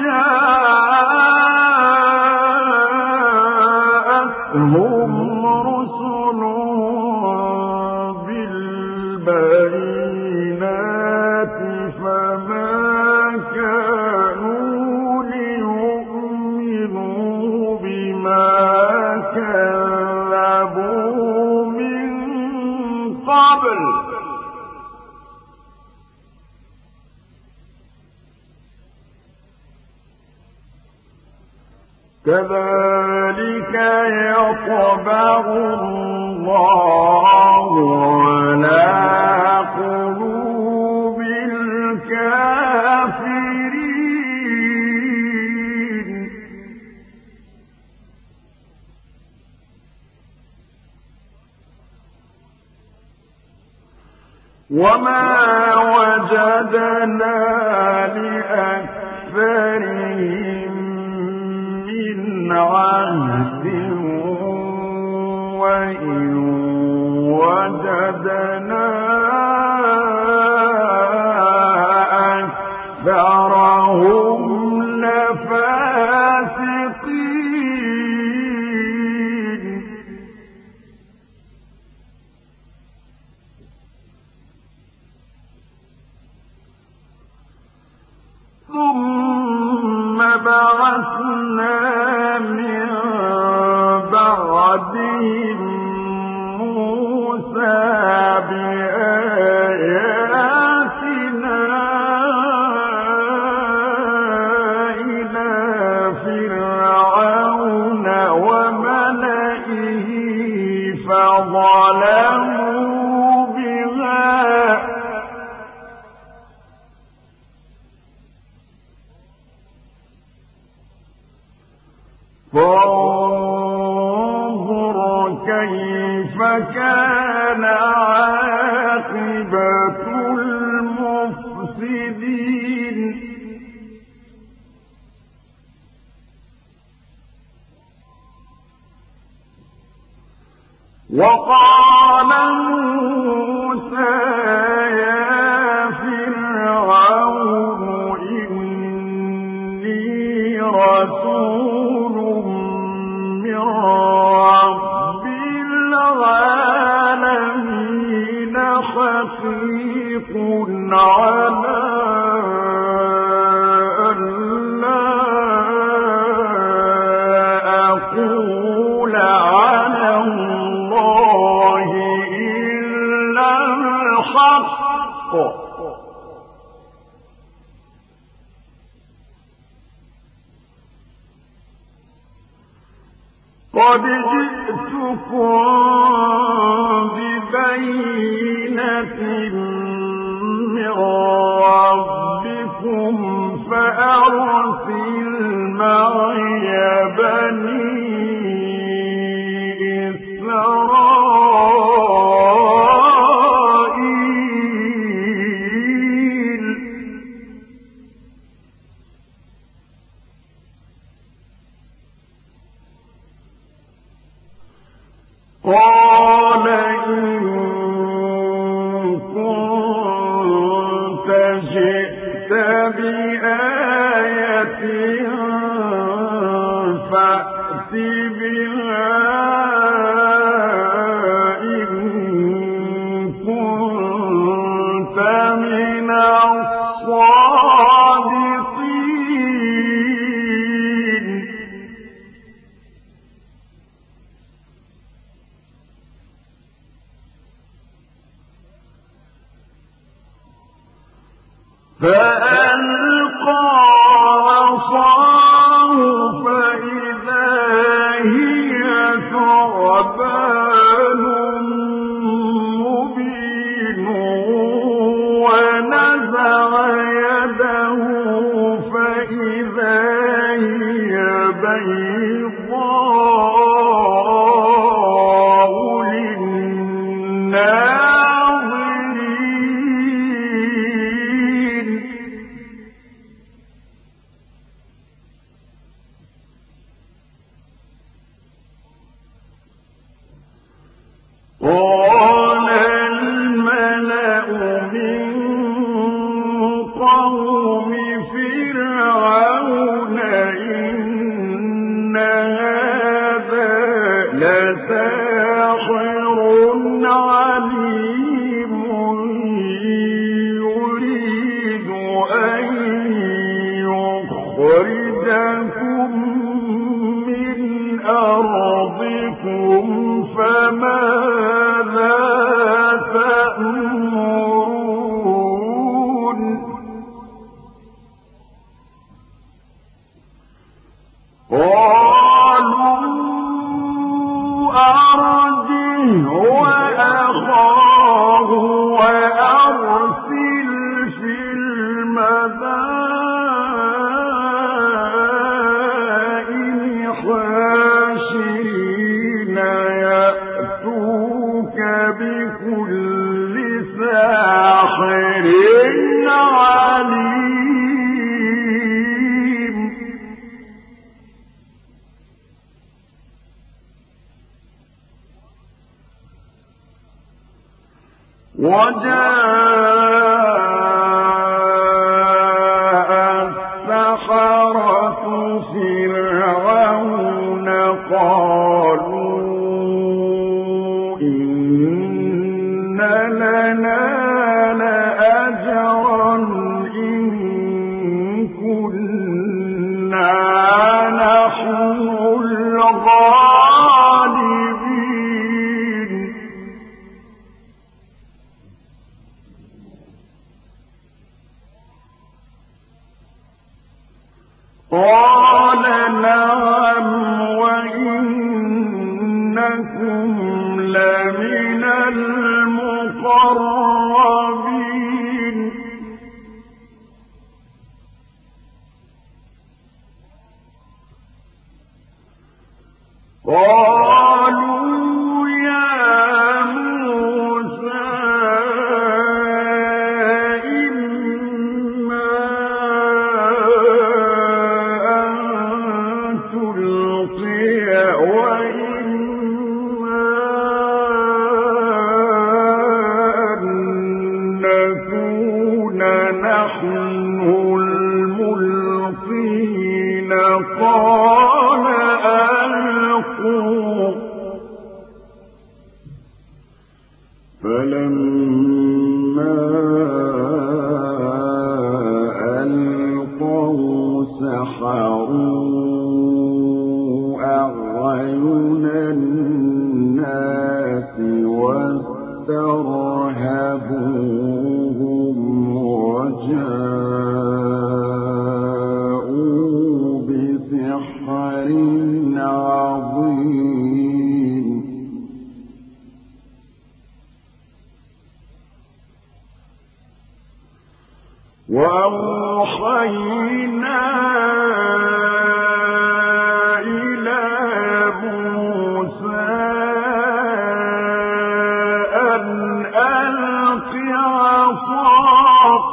جاءتهم رسلهم بالبينات فما كانوا ليؤمنوا بما كذبوا من قبل كذلك يطبع الله على قلوب الكافرين وما وجدنا لأكثرهم من عهد وإن وجدنا أكثرهم لفاسقين ثم بعثنا من بعدهم موسى بآياتنا إلى فرعون وملئه فظلموا بها فانظر كيف كان عاقبة المفسدين وقال موسى يا فرعون إني رسول من رب العالمين حقيق على أن لا أقول على الله إلا الحق قد جئتكم ببينة من ربكم فأرسل معي بني إسرائيل قال إن كنت جئت بآية فأت بها إن كنت من الصادقين فألقى عصاه فإذا هي ثعبان مبين ونزع يده فإذا هي بيضاء للناظرين قال الملأ من قوم ساحر عليم. وجاء السحرة فرعون قالوا إن لنا لأجرا إن كنا نحن الغالبين. قال نعم وإنكم لمن المقربين. قالوا يا موسى إما أن تلقي وإما أن نكون نحن الملقين. قال ألقوا. فلما ألقوا سحروا أعين الناس واسترهبوهم وجاءوا بسحر عظيم. وأوحينا إلى موسى أن ألق عصاك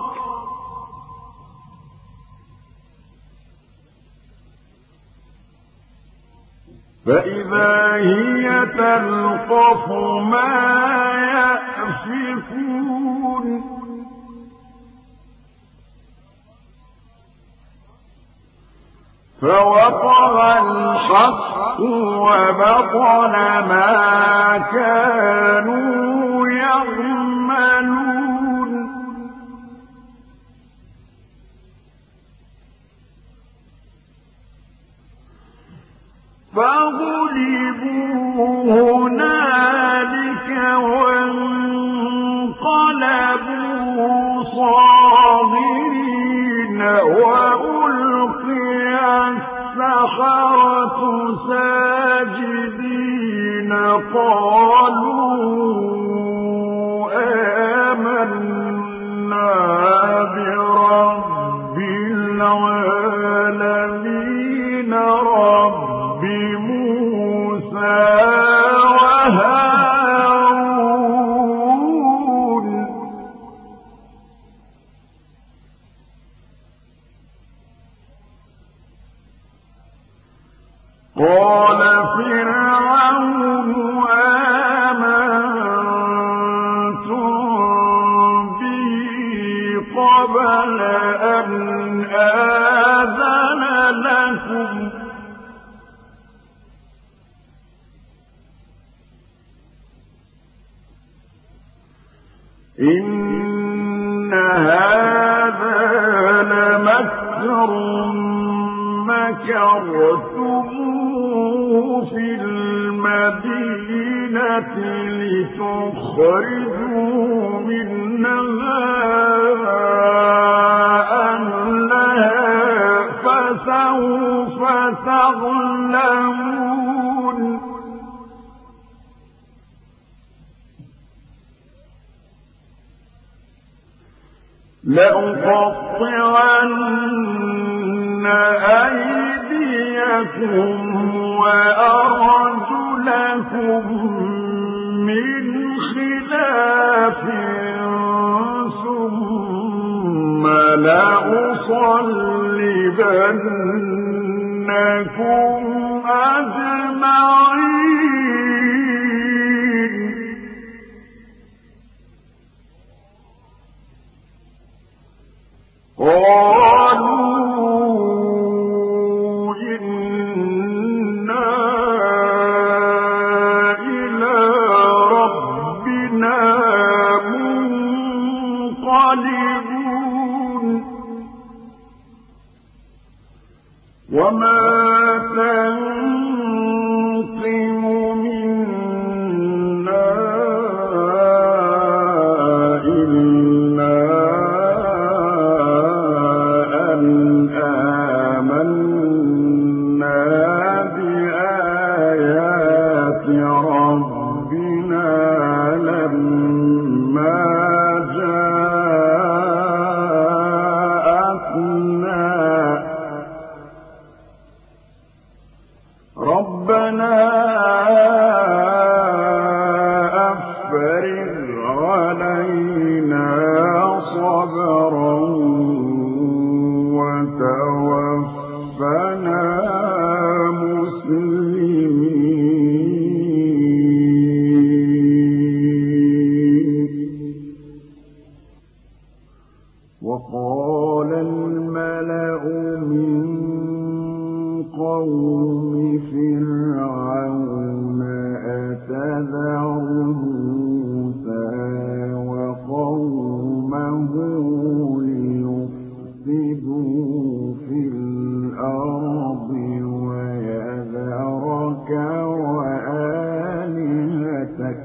فإذا هي تلقف ما يأفكون. فوقع الحق وبطل ما كانوا يعملون. فغلبوا هنالك وانقلبوا صاغرين وألقي السحرة ساجدين. قالوا آمنا برب العالمين رب موسى وهارون. قال فرعون آمنتم به قبل أن آذن لكم إن هذا لمكر مكرتموه في المدينة لتخرجوا منها أهلها فسوف تعلمون. لأقطعن أيديكم وأرجلكم من خلاف لأصلبنكم أجمعين قالوا إنا إلى ربنا منقلبون وما تنقم منا إلا أن آمنا بآيات ربنا لما جاءتنا ربنا أفرغ علينا صبرا وتوفنا مسلمين وقال الملأ من قوم فرعون أتذر موسى وقومه ليفسدوا في الأرض ويذرك وآلهتك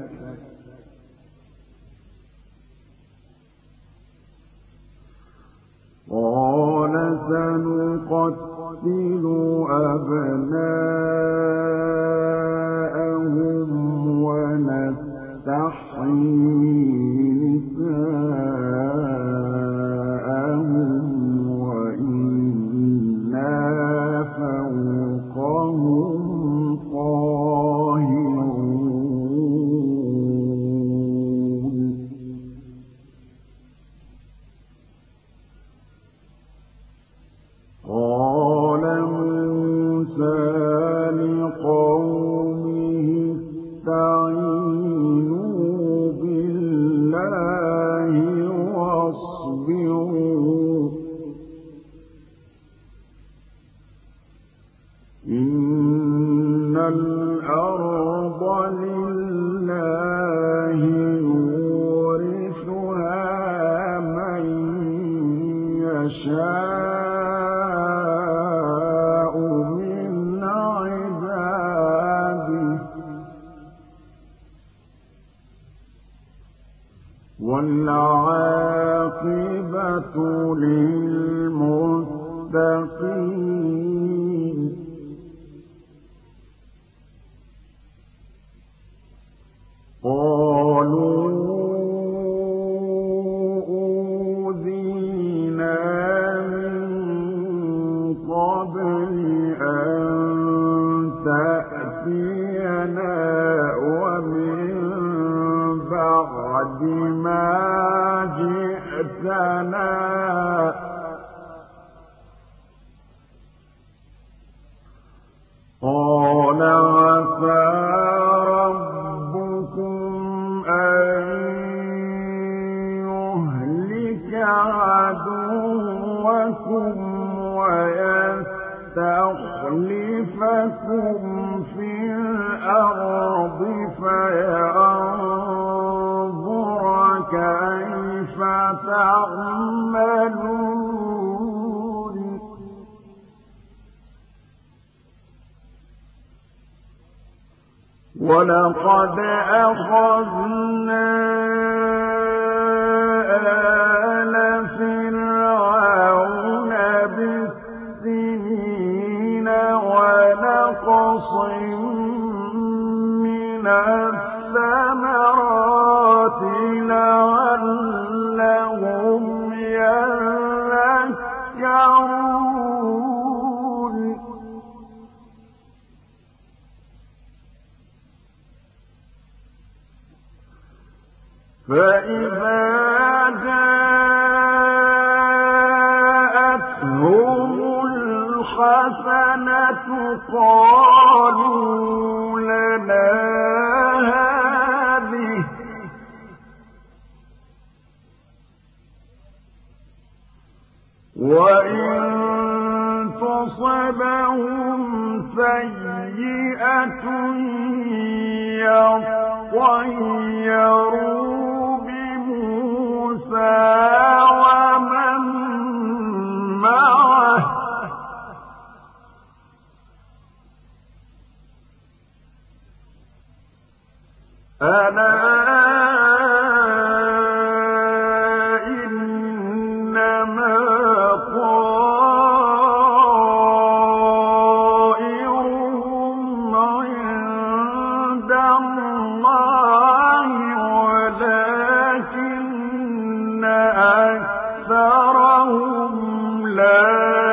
قال سنقتل أبناءهم ونستحيي نساءهم وإنا فوقهم قاهرون قال موسى لقومه استعينوا بالله واصبروا إن الأرض لله يورثها من يشاء من عباده والعاقبة للمتقين قالوا أوذينا من قبل أن تأتينا ومن بعد ما جئتنا قال عسى ربكم أن يهلك عدوكم ويستخلفكم في الأرض فينظر كيف تعملون ولقد أخذنا آل فرعون بالسنين ونقص من الثمرات لعلهم يذكرون فإذا جاء وإن تصبهم سيئة يطيروا بموسى ومن معه ألا إنما طائرهم عند الله ولكن أكثرهم لا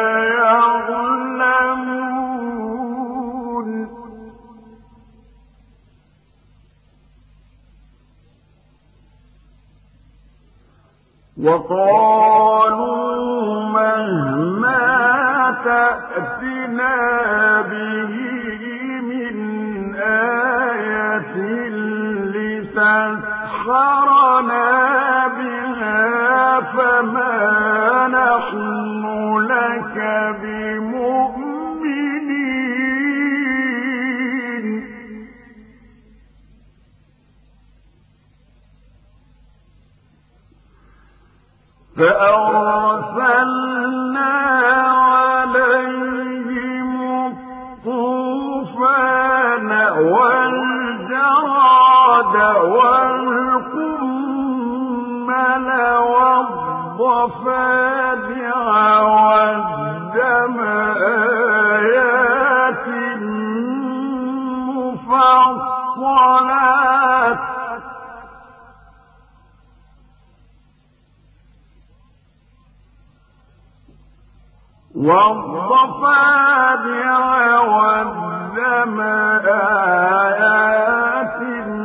يعلمون وقالوا مهما تأتنا به من آية لتسحرنا بها فما نحن لك بمؤمنين فأرسلنا عليهم الطوفان والجراد والقمل والضفادع والدم آيات مفصلات والضفادع والدم آيات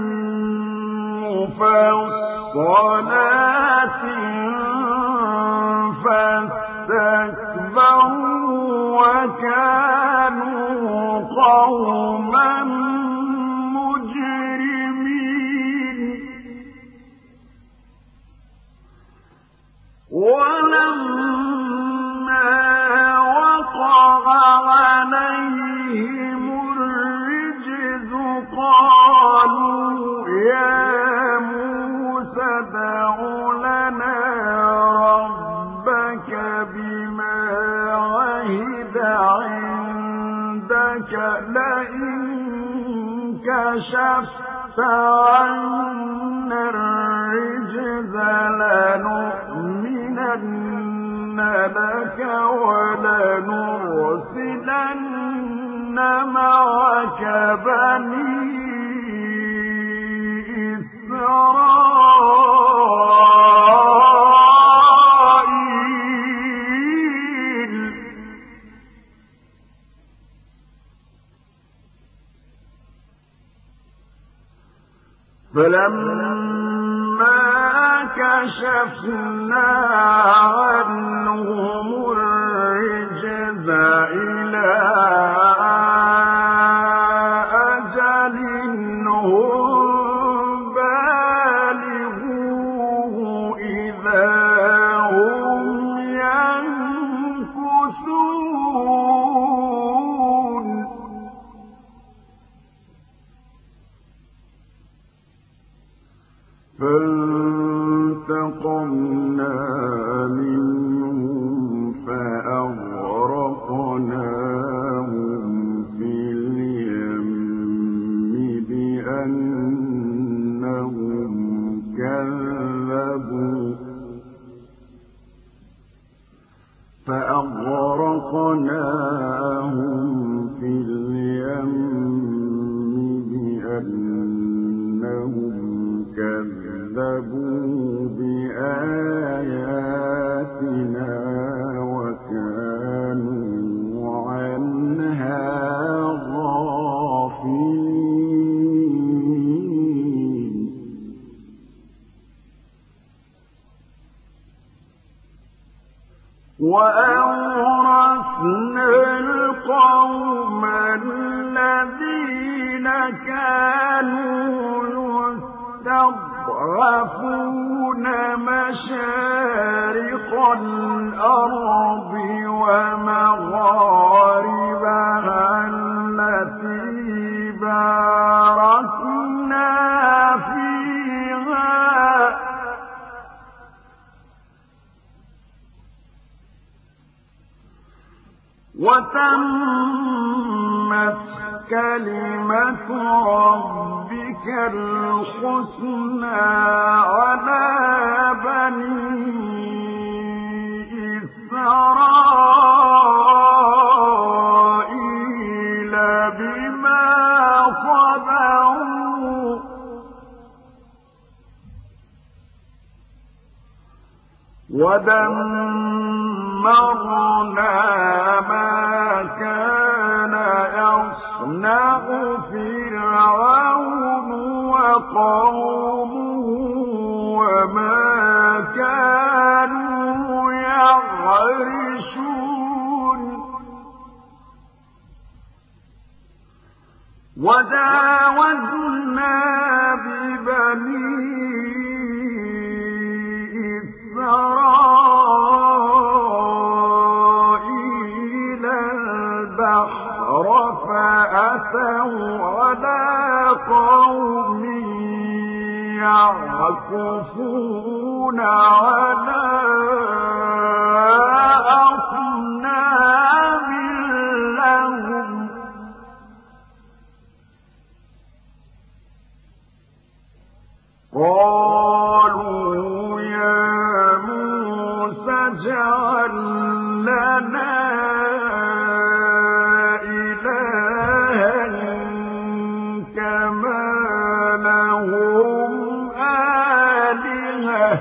مفصلات فاستكبروا وكانوا قوما مجرمين ولما وقع عليهم الرجز قالوا يا موسى ادع لنا ربك بما عهد عندك لئن كشفت عنا الرجز لنؤمنن لك ولنرسلن معك بني إسرائيل فلما كشفنا عنهم الرجز إلى أجل هم بالغوه إذا هم ينكثون فانتقمنا منهم فأغرقناهم في اليم بأنهم كذبوا بآياتنا وكانوا عنها غافلين وأورثنا القوم الذين كانوا يستضعفون مشارق الأرض وتمت كلمة ربك الحسنى على بني إسرائيل بما صبروا ودمرنا ما كان يصنع فرعون وقومه وما كانوا يعرشون وجاوزنا ببني إسرائيل البحر فأتوا على قوم يعكفون على أصنام لهم قالوا يا موسى اجعل لنا إلها كما لهم آلهة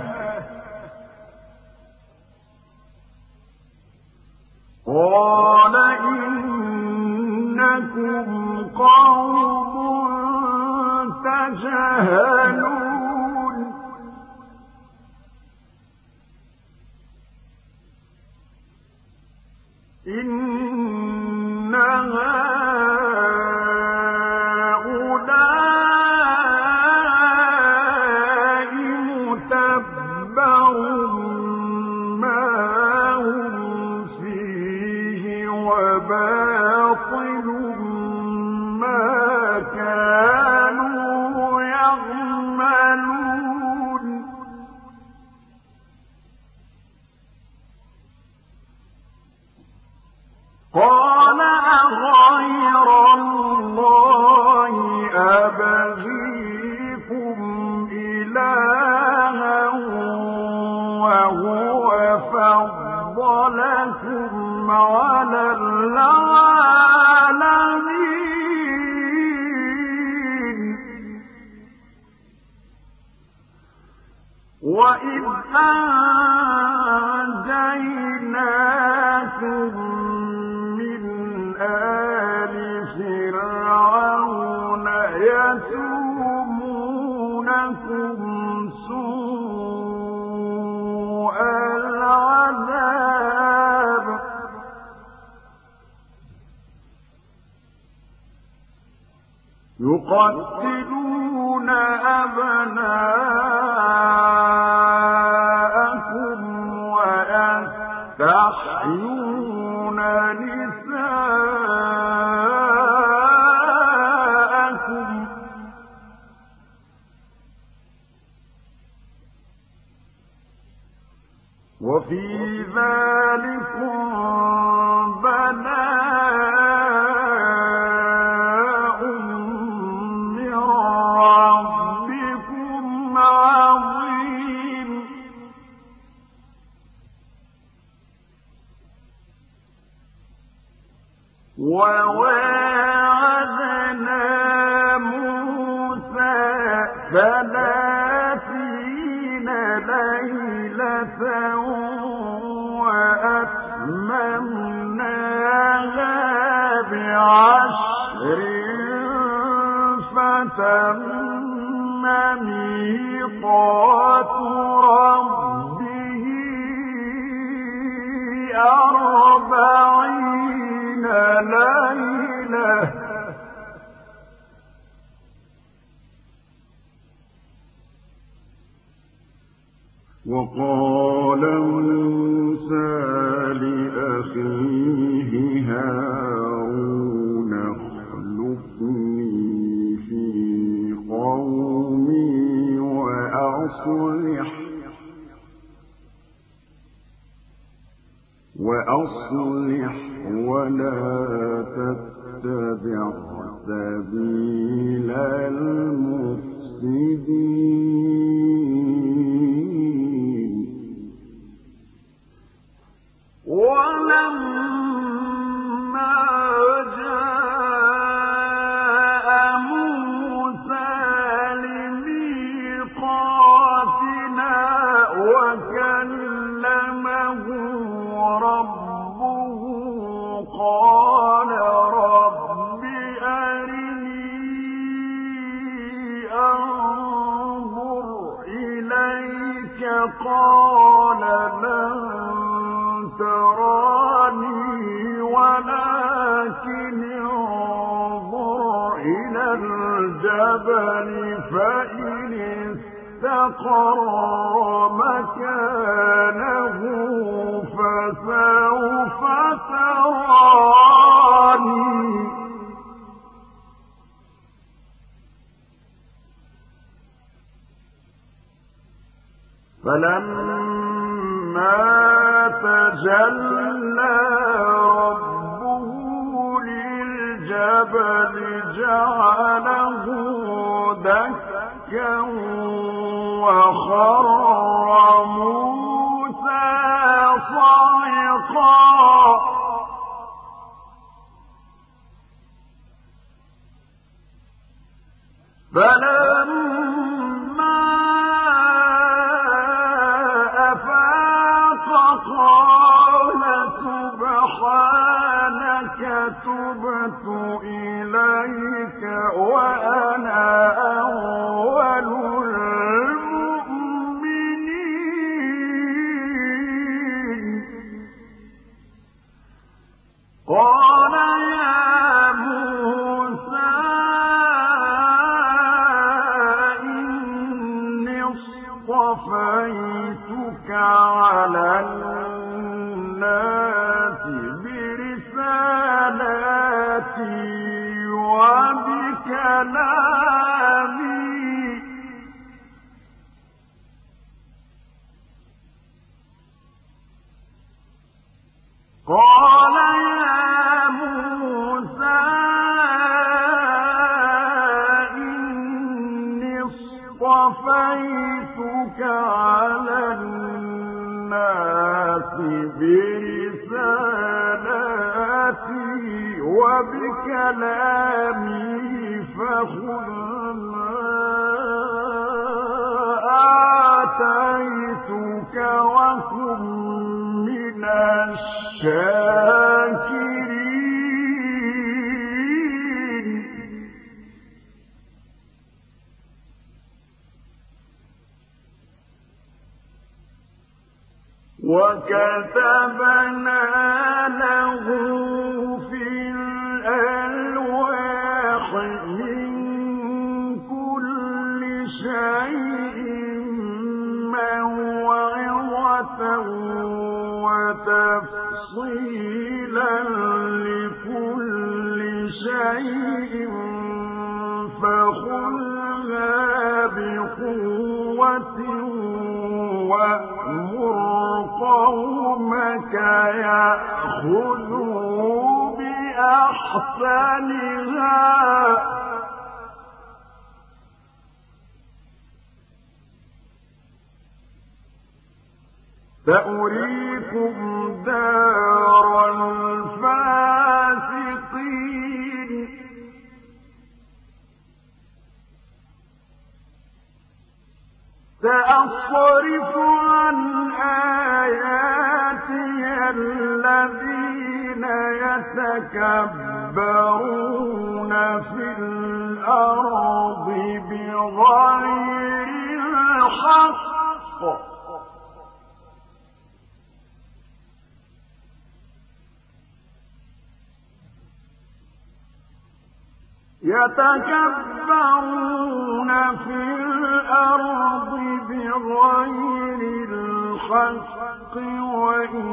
قال إنكم قوم تجهلون إن هؤلاء متبر ما هم فيه وباطل ما كانوا يعملون قال أغير الله أبغيكم إلها وهو فضلكم على العالمين وإذ أنجيناكم من آل فرعون يسومونكم سوء العذاب يقتلون أبناءكم ويستحيون نساءكم وفي ذلكم بلاء من ربكم عظيم وواعدنا موسى 30 ليلة وأتممناها ب10 فتم ميقات ربه 40 ليلة وقال موسى لأخيه هارون اخلفني في قومي وأصلح ولا تتبع سبيل المفسدين ولما جاء موسى لميقاتنا وكلمه ربه قال رب أرني أنظر إليك قال لن تراني ولكن انظر إلى الجبل فإن استقر مكانه فسوف تراني فلما تجلى ربه للجبل جعله دكا وخر موسى صعقا فلما أفاق قال سبحانك تبت إليك وأنا أول المؤمنين قال يا موسى إني اصطفيتك على الناس برسالاتي وبكلامي قال يا موسى إني اصطفيتك على الناس برسالاتي وبكلامي فخذ ما آتيتك وكن من الشاكرين وكتبنا له في الألواح من كل شيء موعظة وتفصيلا لكل شيء فخذها بقوة وأمر قومك يأخذوا بأحسنها سأريكم دار الفاسقين سأصرف عن آياتي الذين يتكبرون في الأرض بغير الحق يتكبرون في الأرض بغير الحق وإن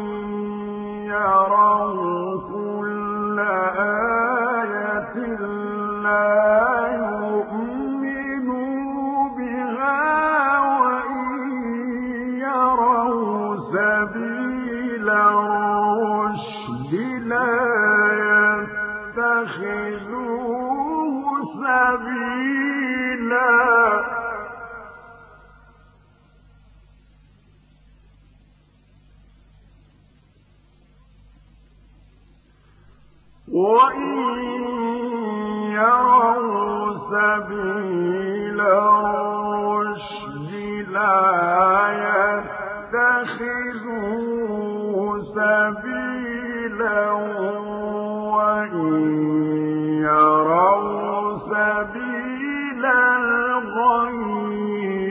يروا كل آية لا يؤمنوا بها وإن يروا سبيل الرشد وإن يروا سبيل الرشد لا يتخذوه سبيلا وإن يروا سبيل الغي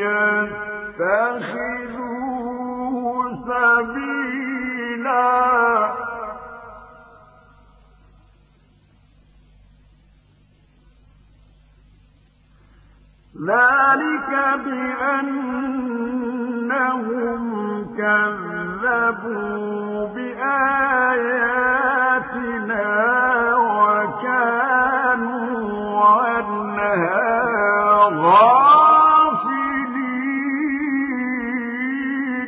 يتخذوه سبيلا ذلك بأنهم كذبوا بآياتنا وكانوا عنها غافلين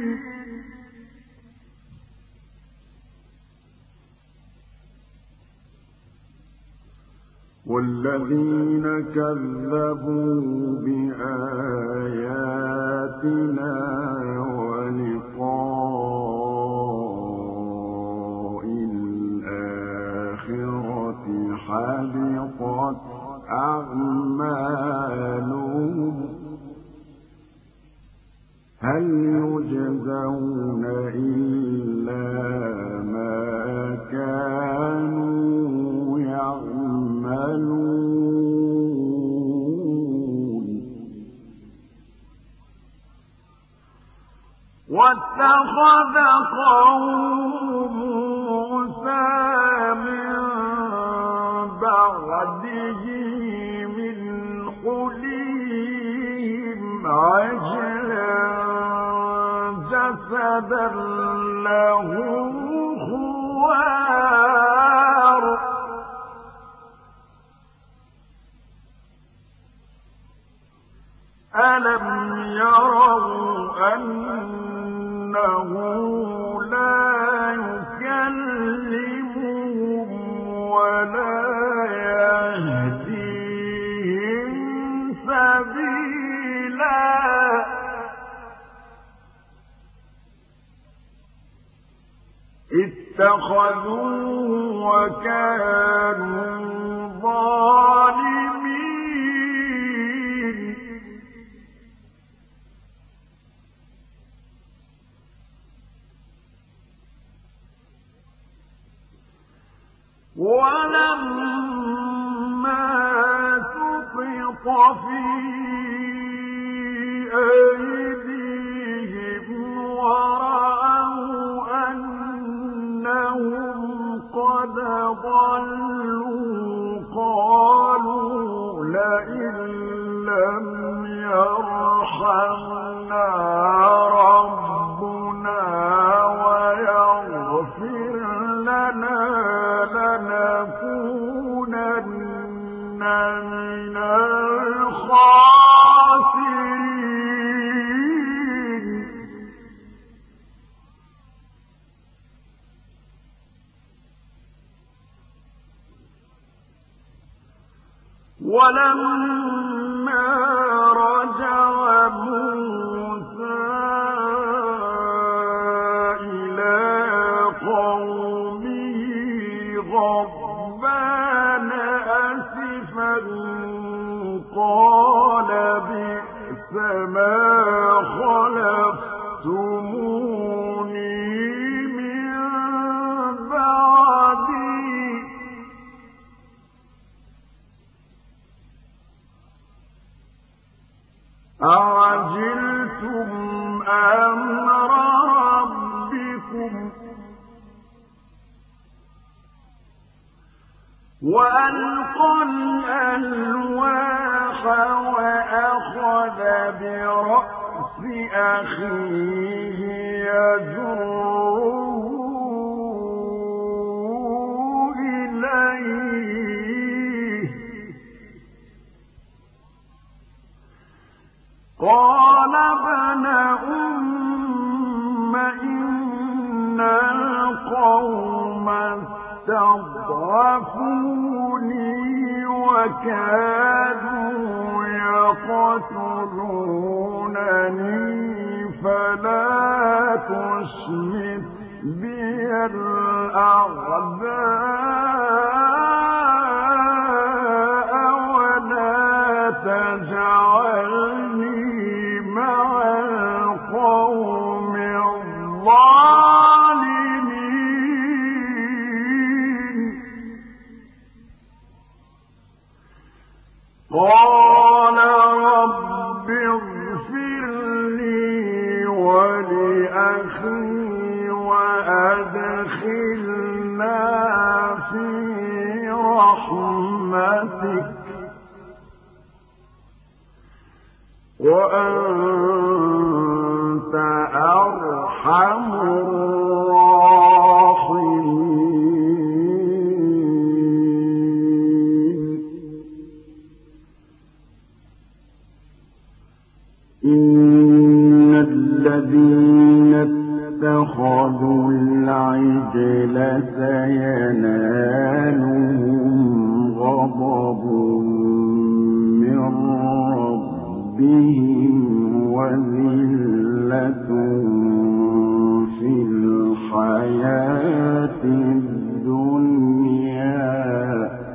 والذين كذبوا بآياتنا ولقاء الآخرة حبطت أعمالهم هل يجزون إلا ما كانوا يعملون واتخذ قوم موسى من بعده من حليهم عجلا جسدا له خوار ألم يروا أنه لا يكلمهم ولا يهديهم سبيلا اتخذوه وكانوا ظالمين ولما سقط في أيديهم ورأوا أنهم قد ضلوا قالوا لئن لم يرحمنا ربنا ويغفر لنا لنكونن من الخاسرين ولما رجع موسى إلى قومه غضبان أسفا قال بئس ما خلفتموني من بعدي أعجلتم أمر ربكم وألقى الألواح وأخذ برأس أخيه يجره إليه قال ابن أم إن القوم استضعفوني وكادوا يقتلونني فلا تشمت بي الأعداء وأدخلنا في رحمتك وأنت أرحم الراحمين. إن الذين اتخذوا العجل سينالهم غضب من ربهم وذلة في الحياة الدنيا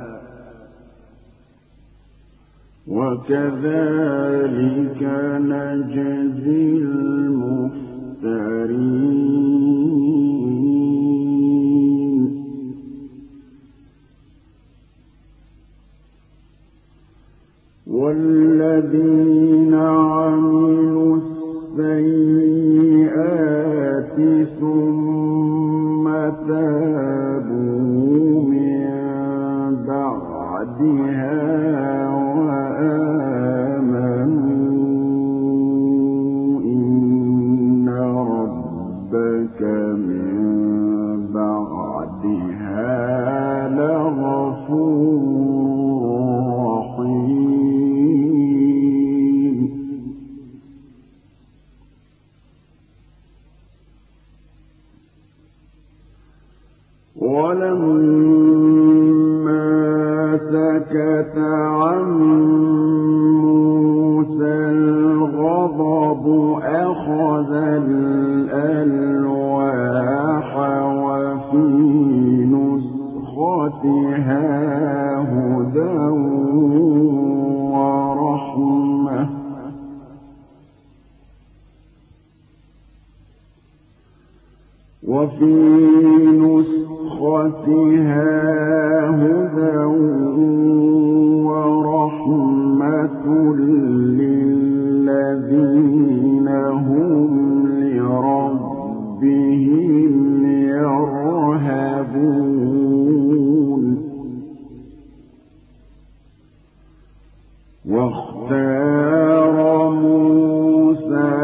وكذلك نجزي المفترين. والذين عملوا السيئات ثم تابوا من بعدها وآمنوا إن ربك من بعدها لغفور رحيم. ولما سكت عن موسى الغضب أخذ الألواح وفي نسختها هدى ورحمة للذين هم لربهم يرهبون. واختار موسى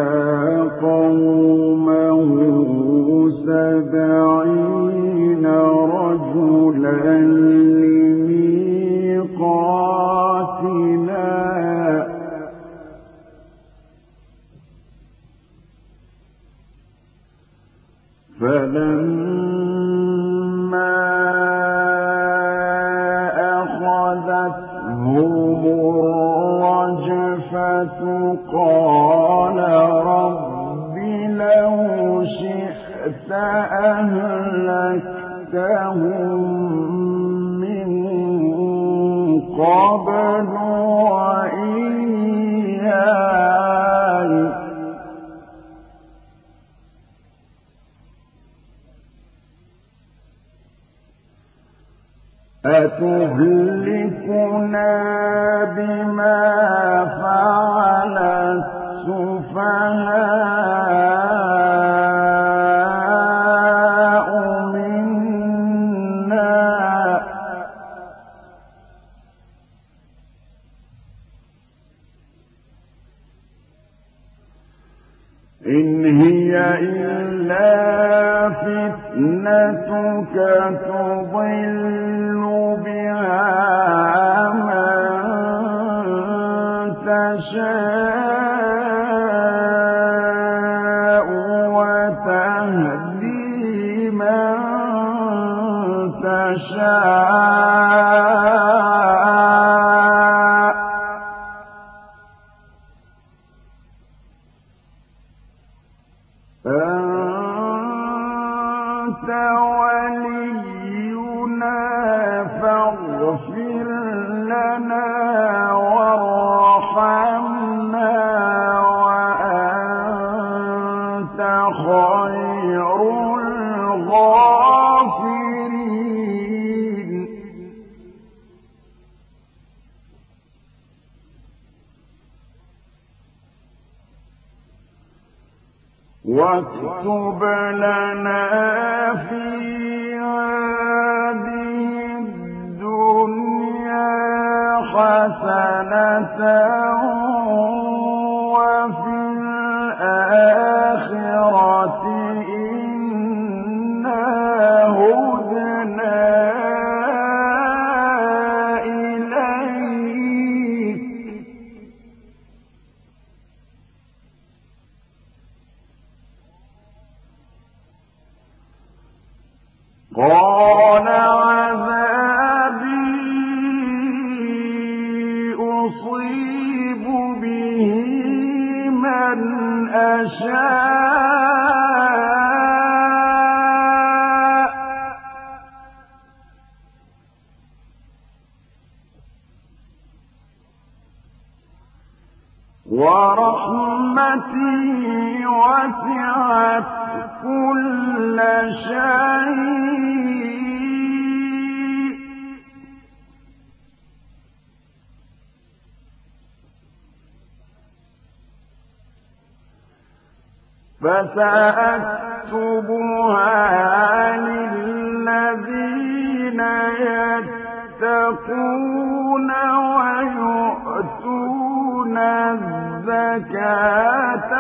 قومه 70 رجلا لميقاتنا فلما أخذتهم الرجفة قال رب لو شئت أهلكتهم من قبل وإياي أتهلكنا بما فعل السفهاء منا إن هي إلا فتنتك تضل بها من تشاء وتهدي من تشاء أنت ولينا فاغفر لنا وارحمنا وأنت خير الغافرين. واكتب لنا في وفي الآخرة إنا هدنا إليك قال عذابي أصيب به من أشاء ورحمتي وسعت كل شيء فسأكتبها للذين يتقون ويؤتون الزكاة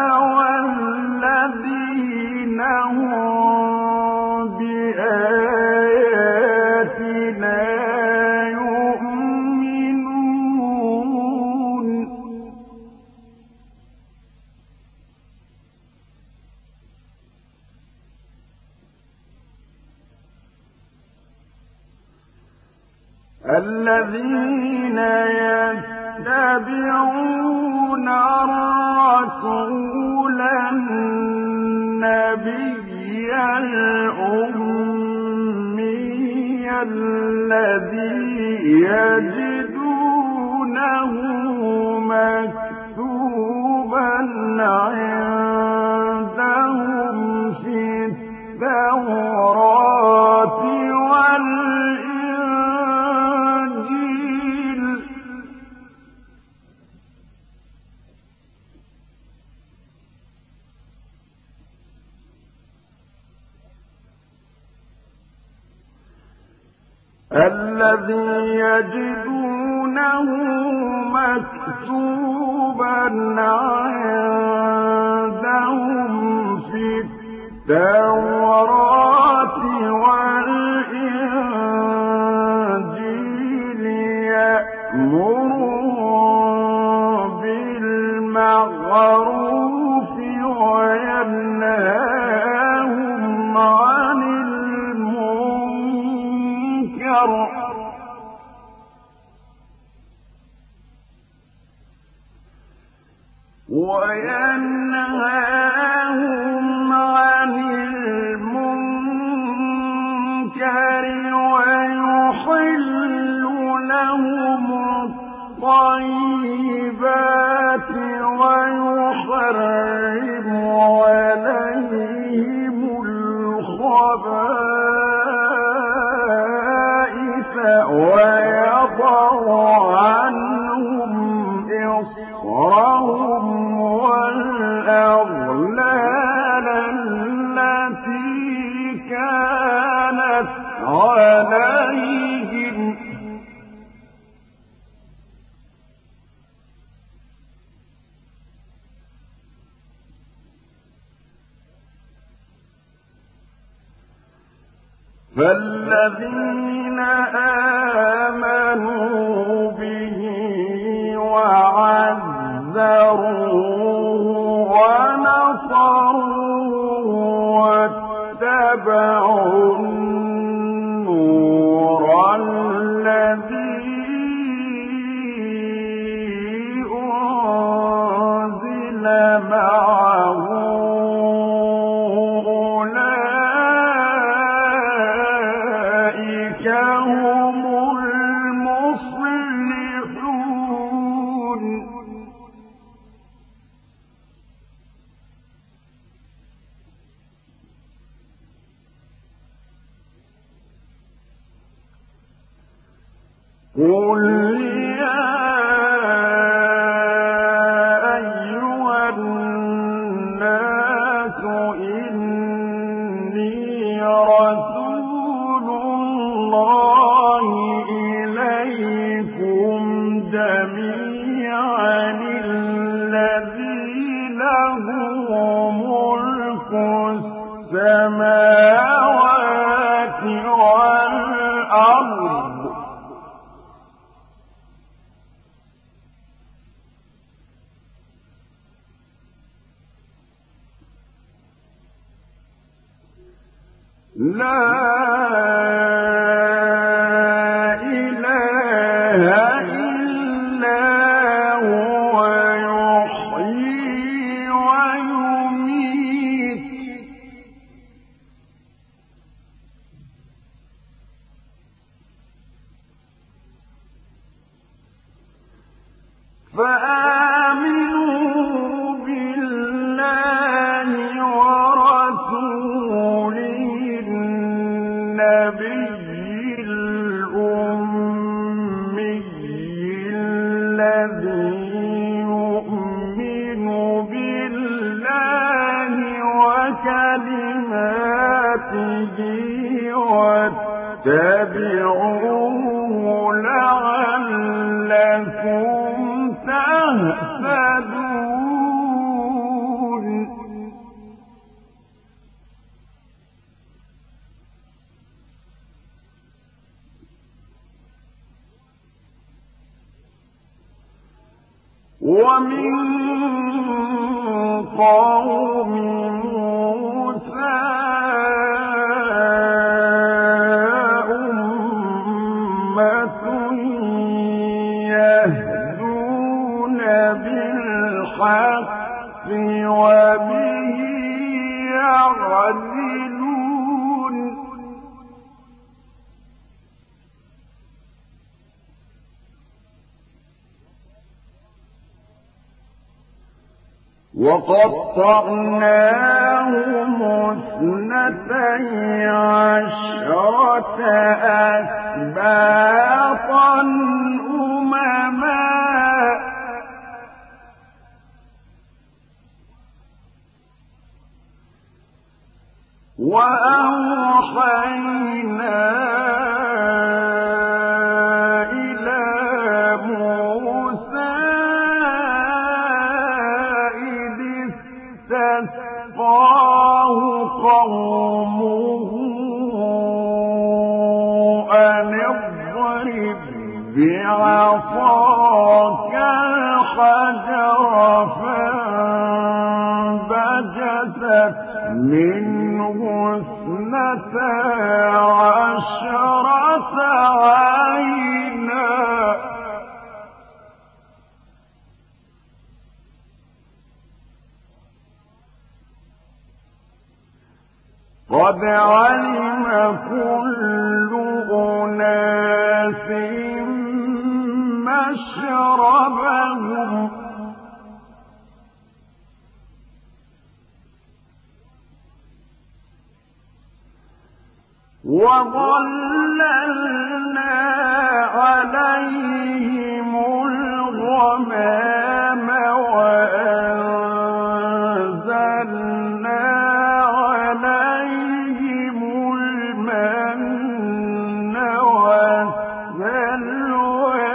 والذين هم بآياتنا يؤمنون الذين يتبعون الرسول النبي الأمي الذي يجدونه مكتوبا عندهم في التوراة والإنجيل الذي يجدونه مكتوبا عندهم في التوراة والإنجيل يأمرهم بالمعروف وينهاهم عن المنكر ويحل لهم الطيبات ويحرم عليهم الخبائث ويضع عنهم إصرهم والأغلال التي كانت عليهم فالذين آمنوا به وعزروه ونصروه واتبعوا النور الذي أنزل معه هم المفلحون قل يا أيها الناس إني رسول الله إليكم جميعا لا إله إلا هو يحيي ويميت فآمنوا بالله ورسوله النبي الأمي الذي يؤمن بالله وكلماته واتبعوه لعلكم تهتدون ومن قوم موسى أمة يهدون بالحق وبه يعدلون وقطعناهم 12 أسباطا أمما وأوحينا إلى موسى إذ استسقاه قومه أن اضرب بعصاك الحجر فانبجست منه 12 عينا قد علم كل أناس مشربهم وظللنا عليهم الغمام وأنزلنا عليهم المن والسلوى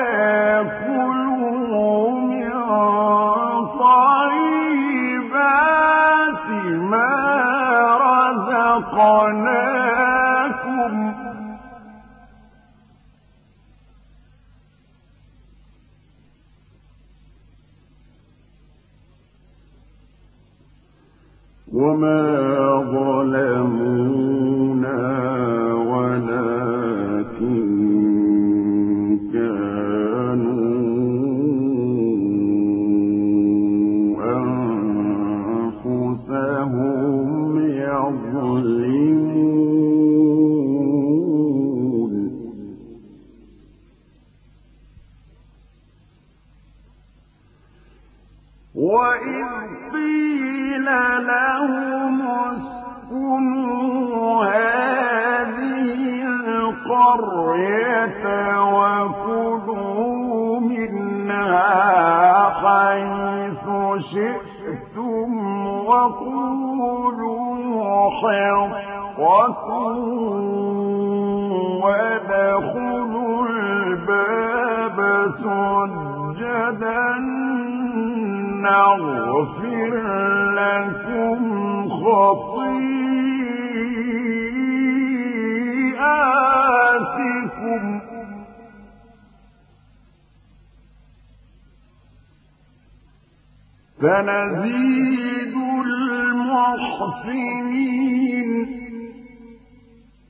كلوا من طيبات ما رزقناكم وما ظلمونا ولكن كانوا أنفسهم يظلمون وإذ قيل لهم اسكنوا هذه القرية وكلوا منها حيث شئتم وقولوا حطة وادخلوا الباب سجدا نغفر لكم خطيئاتكم سنزيد المحسنين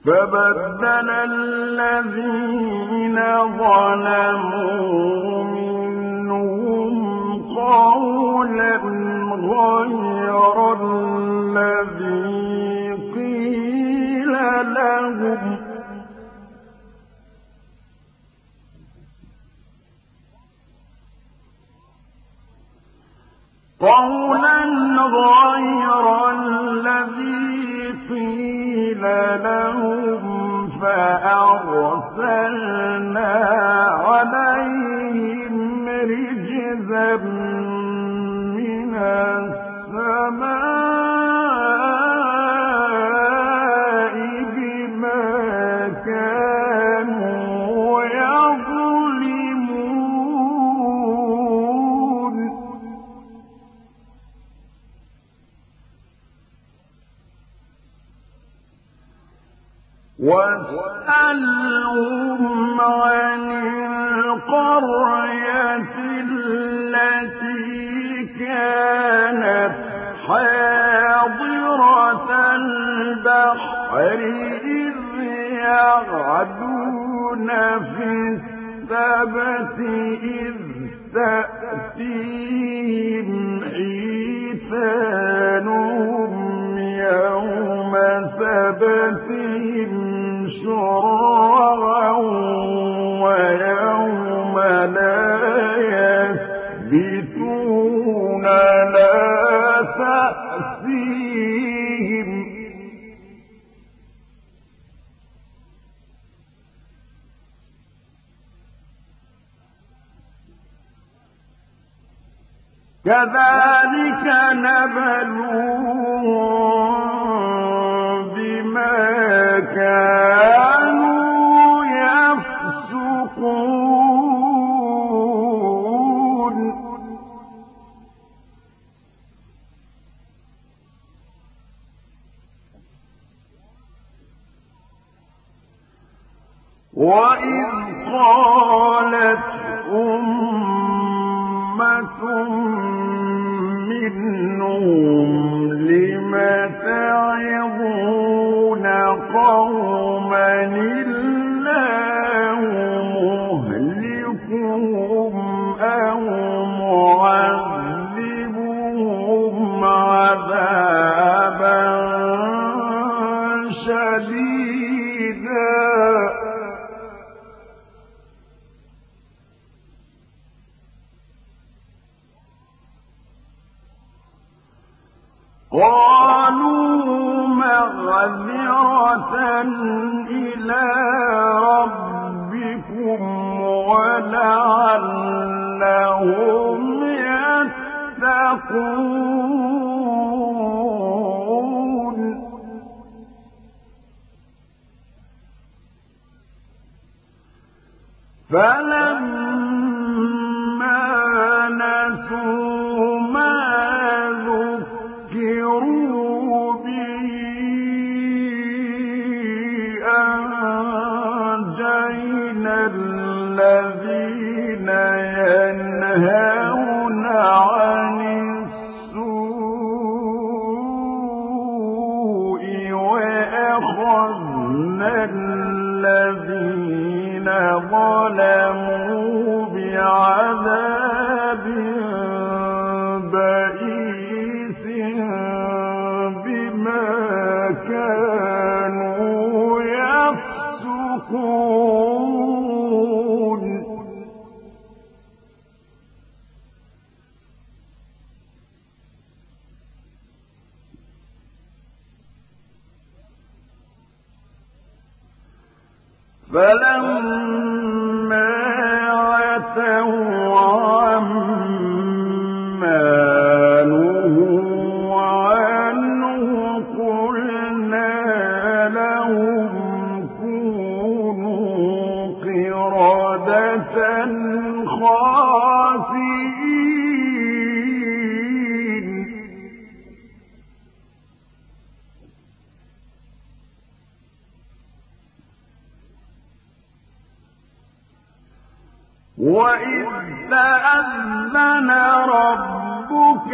فبدل الذين ظلموا منهم قولا غير الذي قيل لهم فأرسلنا عليهم رجزا من السماء بما كانوا يظلمون واسألهم عن القرية التي كانت حاضرة البحر إذ يعدون في السبت إذ تأتيهم حيتانهم يوم سبتهم شرعا ويوم لا يثبتون لا تأتيهم كذلك نبلوهم بما كانوا يفسقون وإذ قالت أمة منهم لم تعظون قوما الله مهلكهم أو معذبهم عذابا شديدا قالوا معذرة إلى ربكم ولعلهم يتقون فلما نسوا ما ذكروا به أنجينا الذين ينهون عن السوء وأخذنا الذين ظلموا بعذاب بئيس بما كانوا يفسقون فلما عتوا عما نهوا عنه قلنا لهم كونوا قردة خاسئين وإذ تأذن ربك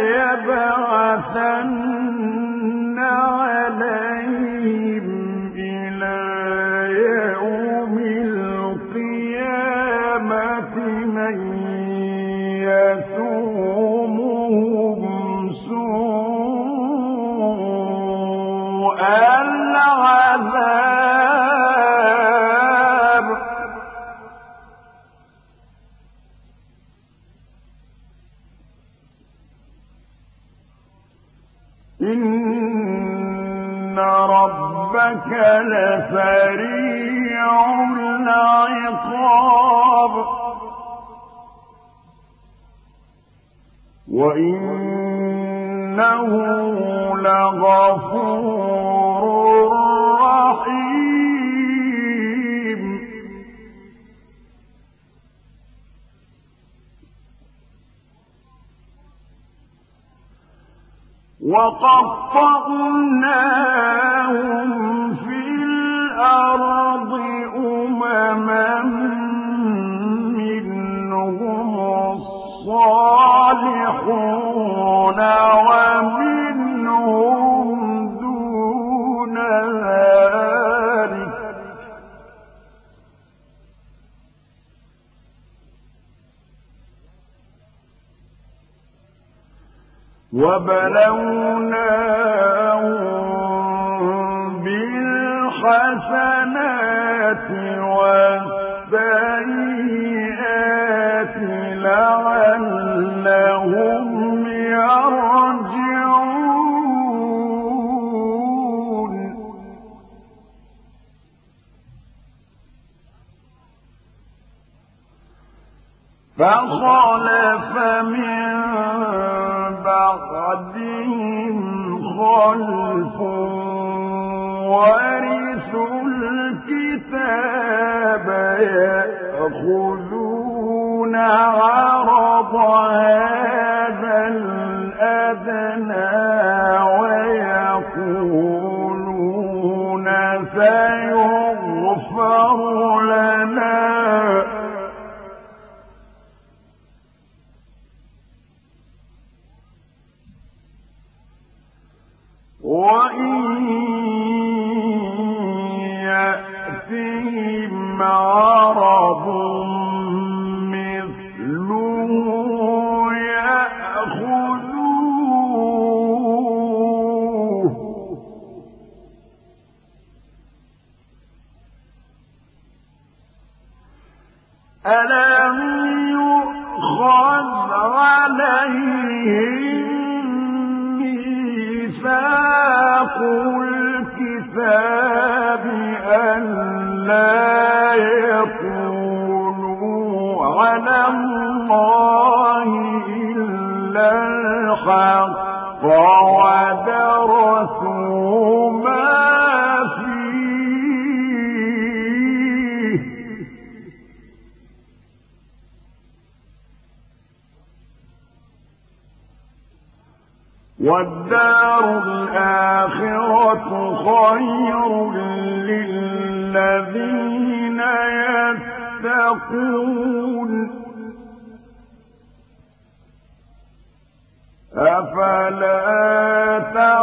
ليبعثن عليهم إلى العذاب إن ربك لسريع العقاب وإنه لغفور رحيم وقطعناهم في الأرض أمما منهم الصالحون ومنهم دون ذلك وبلوناهم بالحسنات والسيئات لعلهم يرجعون فخلف من بعدهم خلف ورثوا الكتاب يأخذون عرض هذا الأدنى ويقولون سيغفر لنا وإن يأتهم عرض مثله يأخذوه ألم يؤخذ عليهم ميثاق الكتاب أن لا يقولوا على الله إلا الحق ودرسوا ما فيه والدار الآخرة خير للذين يتقون أفلا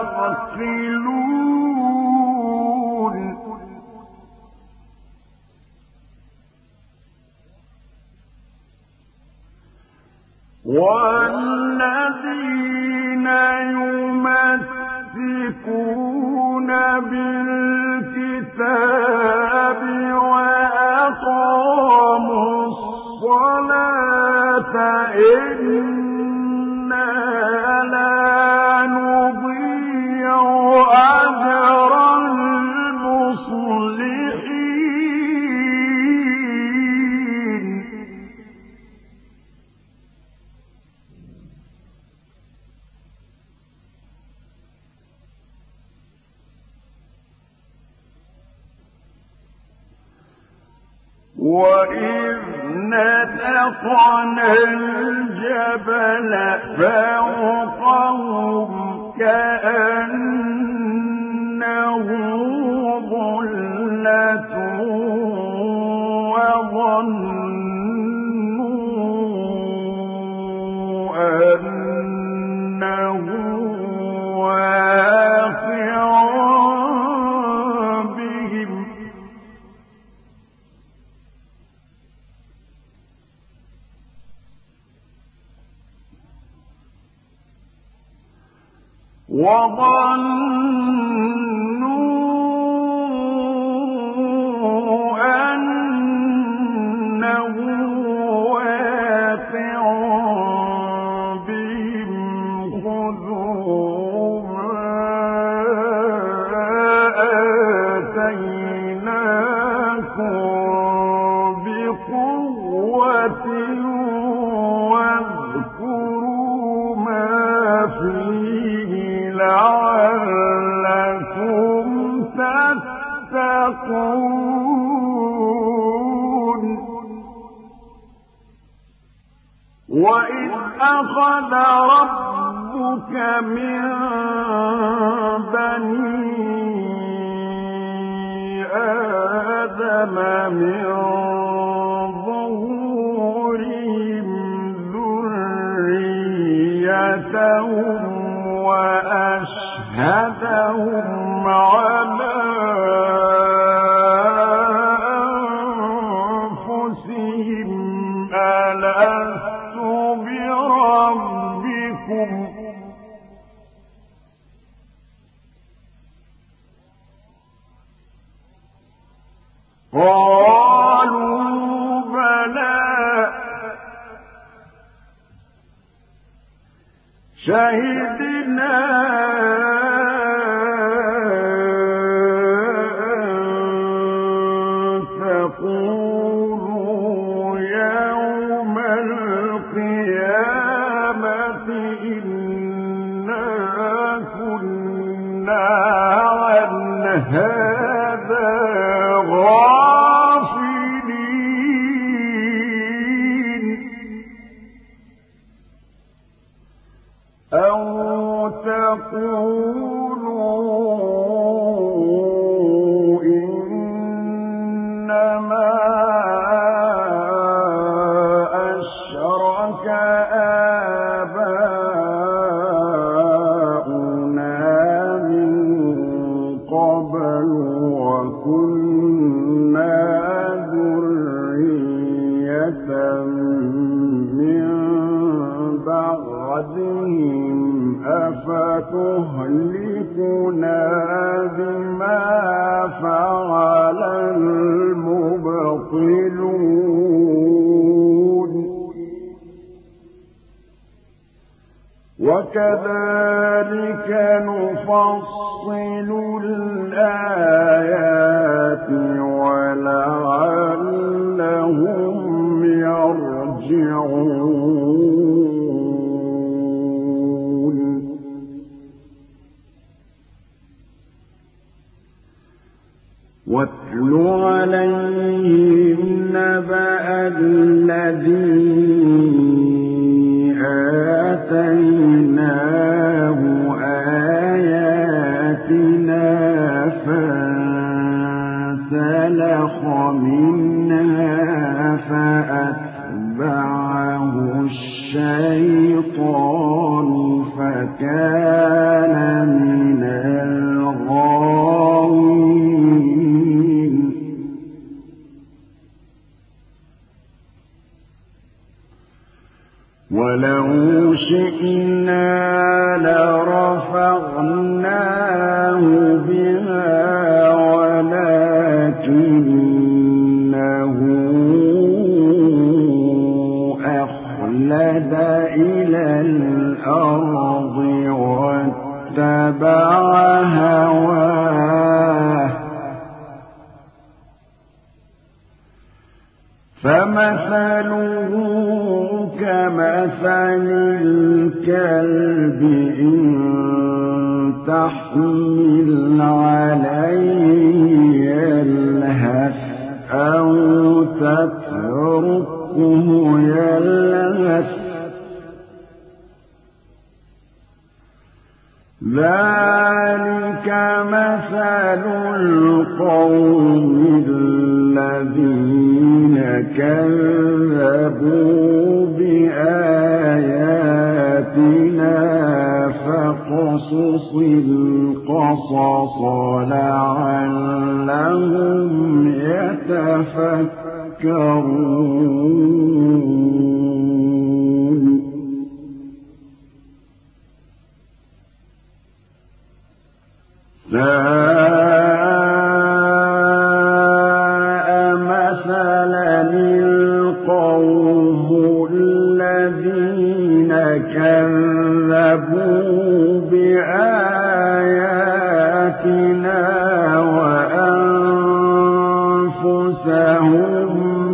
تعقلون والذين يمسكون بالكتاب وأقاموا الصلاة إنا لا نضيع أجر المصلحين وإذ نتقنا الجبل فوقهم كأنه ظلة وظنوا أنه واقع بهم وظنوا لعلكم تتقون وإذ أخذ ربك من بني آدم من ظهورهم ذريتهم وأشهدهم على أنفسهم ألست بربكم قالوا بلى شهدنا أن تقولوا يوم القيامة إنا كنا عن هذا غافلين أو تقولوا إنما أشرك آباؤنا من قبل وكنا ذرية من بعدهم أفتهلكنا بما فعل المبطلون وكذلك نفصل الآيات ولعلهم يرجعون واتل عليهم نبأ الذي آتيناه آياتنا فانسلخ منها فأتبعه الشيطان فكان من الغاوين ولو شئنا لرفعناه بها ولكنه أخلد إلى الأرض واتبع هواه فمثله كمثل الكلب إن تحمل عليه يلهث أو تتركه يلهث ذلك مثل القوم الذين كذبوا بآياتنا فاقصص القصص لعلهم يتفكرون ساء مثلا القوم الذين كذبوا بآياتنا وأنفسهم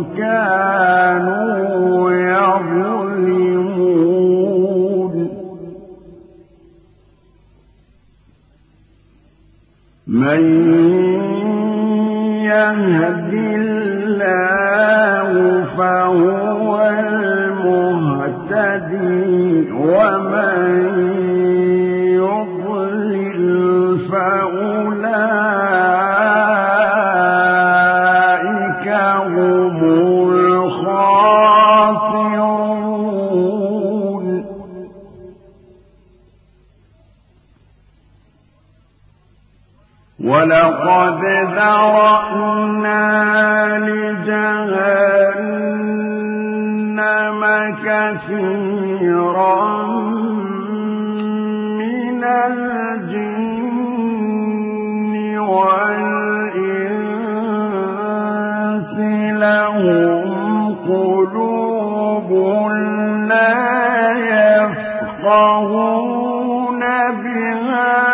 كانوا يظلمون من يهد الله فهو المهتدي ومن يضلل فأولئك هم الخاسرون ولقد ذرأنا لجهنم كثيرا من الجن والإنس لهم قلوب لا يفقهون بها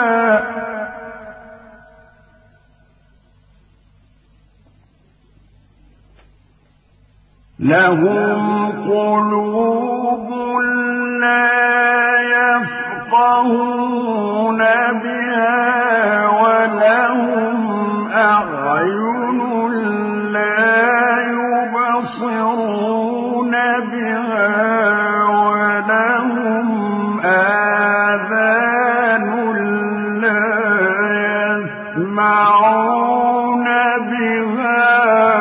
لهم قلوب لا يفقهون بها ولهم أعين لا يبصرون بها ولهم آذان لا يسمعون بها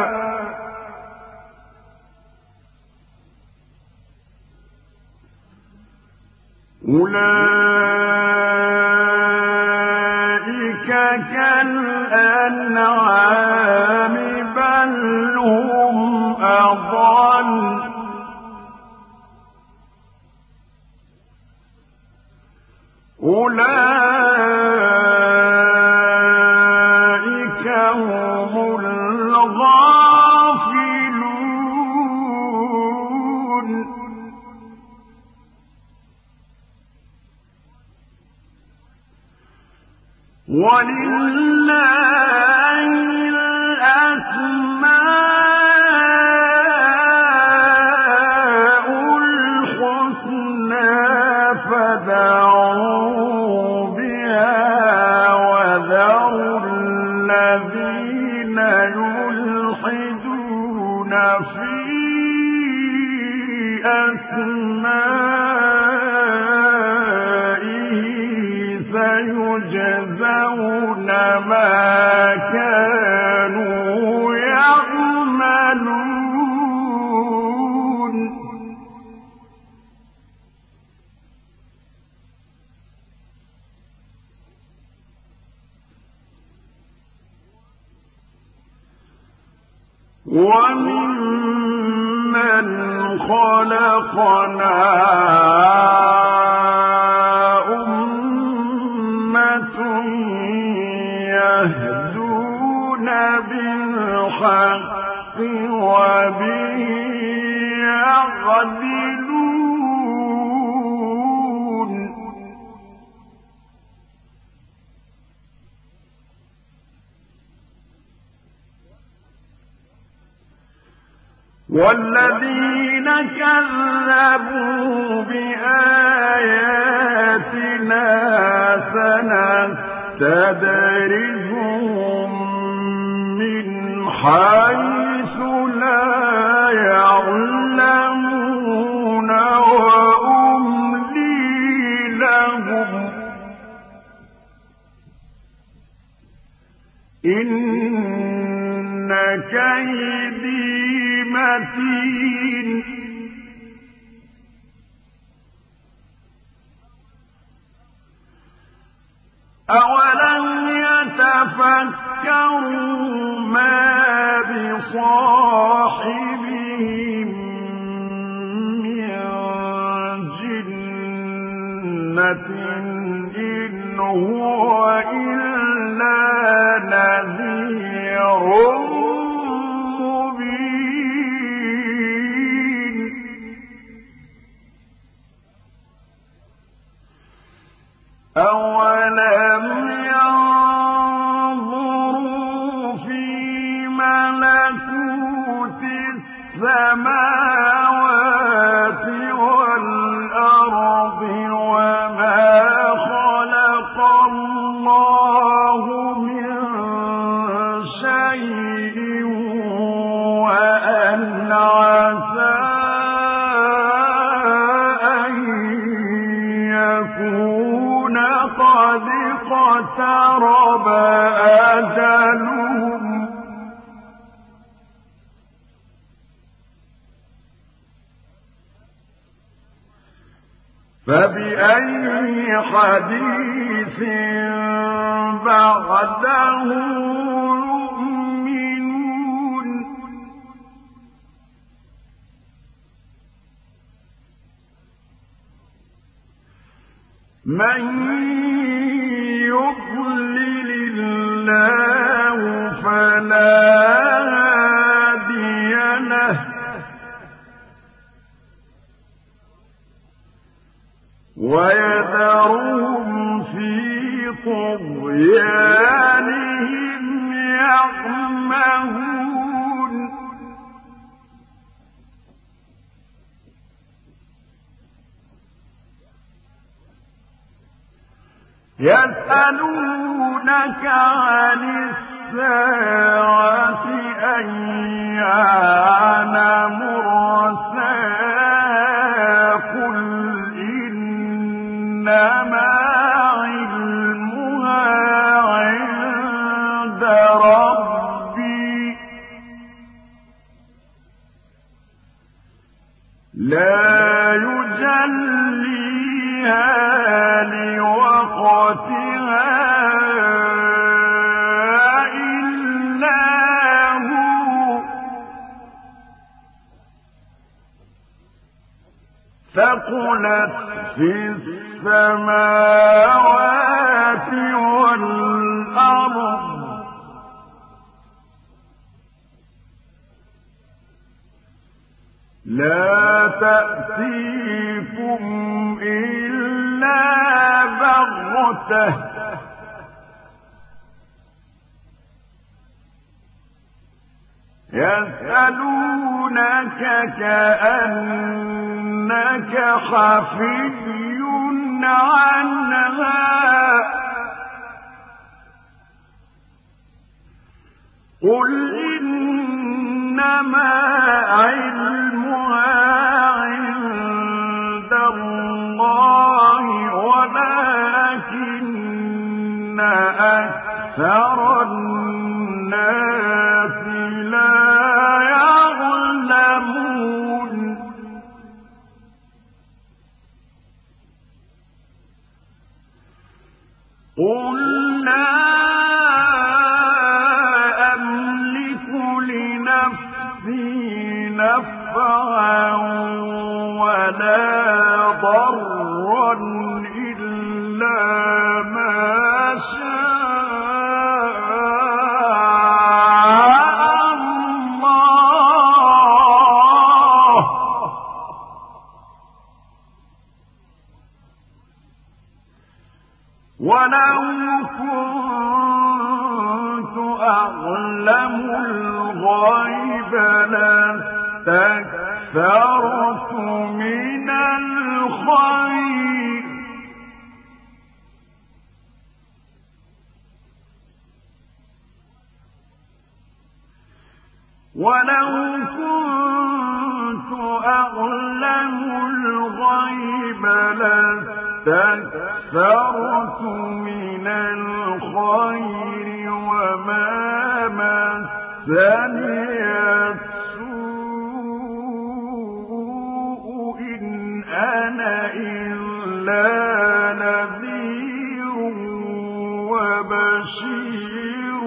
أولئك كالأنعام بل هم أضل أولئك هم الغافلون ولله الأسماء الحسنى فادعوه بها وذروا الذين يلحدون في أسمائه سيجزون ما كانوا يعملون وممن خلقنا يهدون بالحق وبه يعدلون والذين كذبوا بآياتنا سنستدرجهم من حيث لا يعلمون وأملي لهم إن كيدي متين أولم يتفكروا ما بصاحبهم من جنة إن هو إلا نذير مبين أولم ينظروا في ملكوت السماوات والأرض وما خلق الله من واقترب أجلهم فبأي حديث بعده يؤمنون من يضلل الله فلا هادي له ويذرهم في طغيانهم يعمهون يسألونك عن الساعة أيان مرساها قل إنما علمها عند ربي لا يجليها لوقتها إلا هو ثقلت في السماوات والأرض لا تأتيكم إلا بغتة يسألونك كأنك حفي عنها قل إنما علمها عند الله ولكن أكثر الناس لا يعلمون قل لا أملك لنفسي نفعا ولا ضرا إلا ما شاء الله ولو كنت أعلم الغيب لاستكثرت من الخير ولو كنت أعلم الغيب لاستكثرت من الخير وما مسني السوء إن أنا إلا نذير وبشير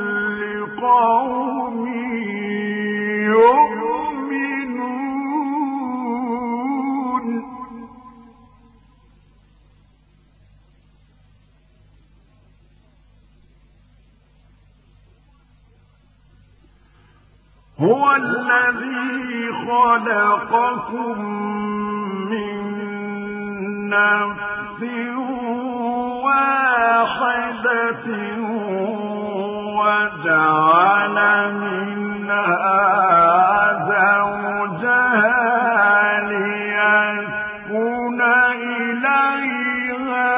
لقوم يؤمنون هو الذي خلقكم من نفس واحدة وجعل منها زوجها ليسكن إليها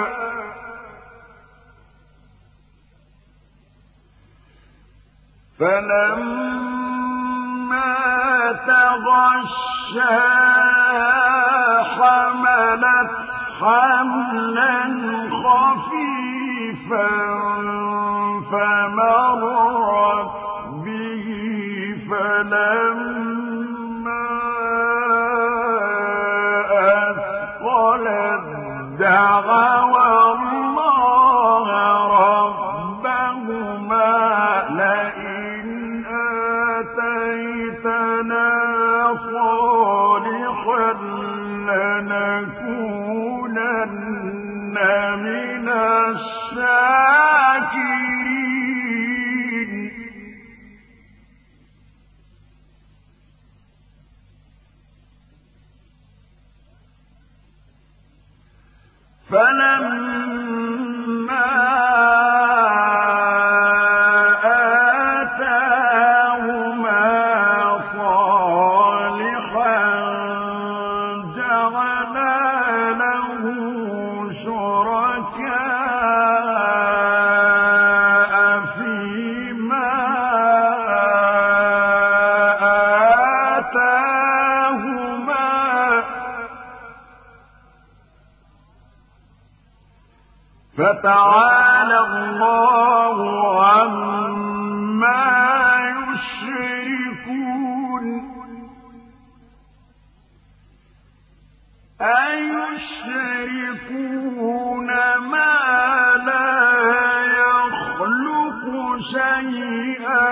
فلما تغشاها حملت حملا خفيفا فمرت به فلما أثقلت دعوا الله ربهما لئن آتيتنا صالحا لنكونن من الشاكرين فلما آتاهما صالحا جعلا له شركاء فيما آتاهما فتعالى الله عما يشركون أيشركون ما لا يخلق شيئا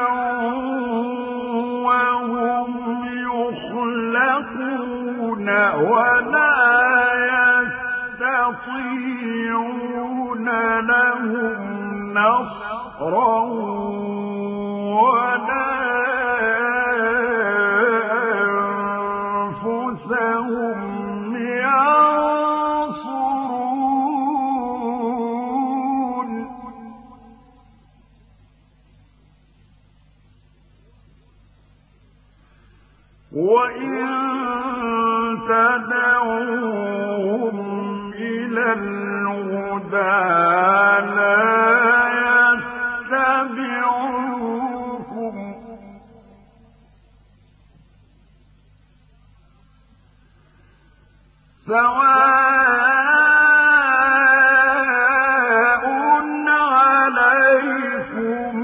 وهم يخلقون ولا يستطيعون لهم نصرا ولا أنفسهم ينصرون وإن تدعوهم إلى الهدى لا يتبعوكم سواء عليكم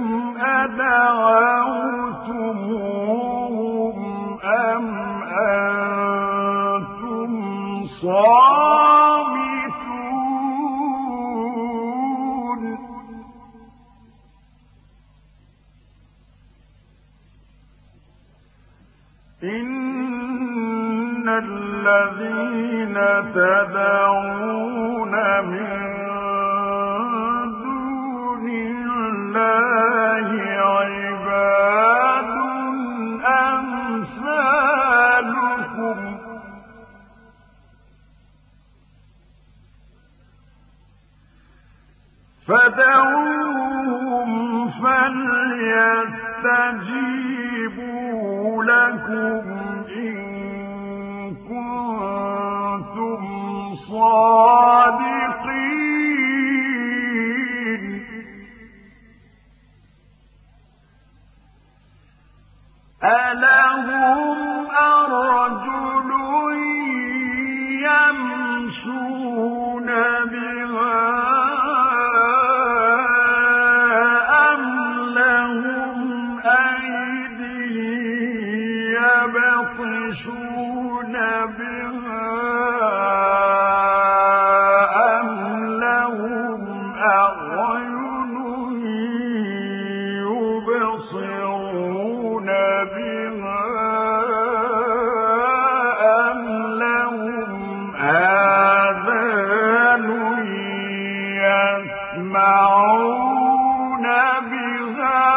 أدعوتموهم أم أنتم صامتون إن الذين تدعون من دون الله عباد أمثالكم فدعوهم فليستجيبوا لكم إن كنتم صادقين ألهم أرجل يمشون بها أم لهم أيدي يبطشون بها أم لهم أعين يبصرون بها أم لهم آذان يسمعون بها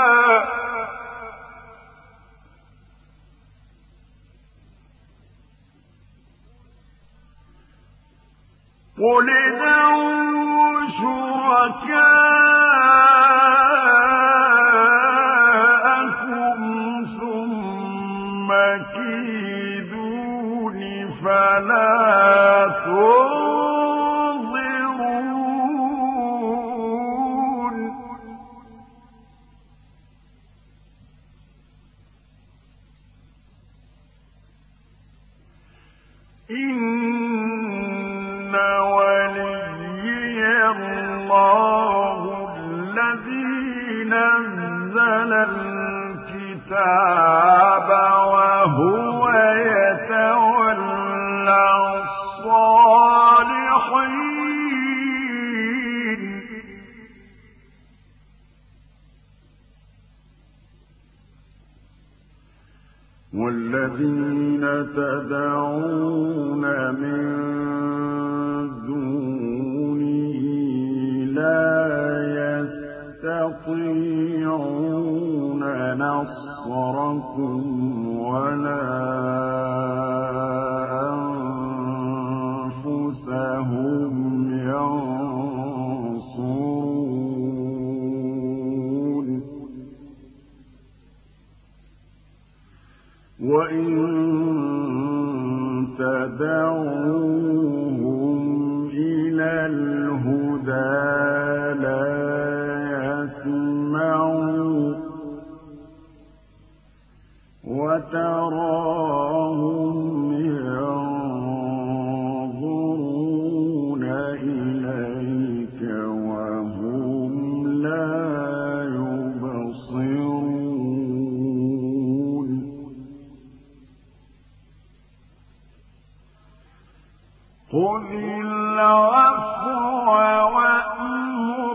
قل ادعوا شركاءكم ثم كيدون فلا تنظرون إن وليي الله الذي نزل الكتاب وهو يتولى الصالحين والذين تدعون من دونه لا يستطيعون نصركم ولا أنفسهم ينصرون وإن تدعوهم إلى الهدى لا يسمعوا وتراهم ينظرون إليك وهم لا يبصرون خذ العفو وأمر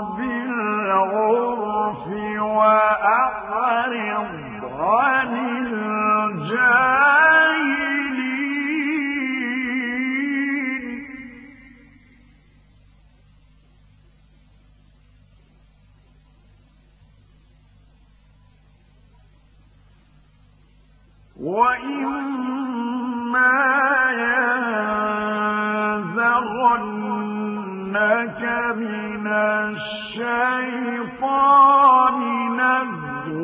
بالعرف وأعرض عن الجاهلين وإما ينزغنك من الشيطان نزغ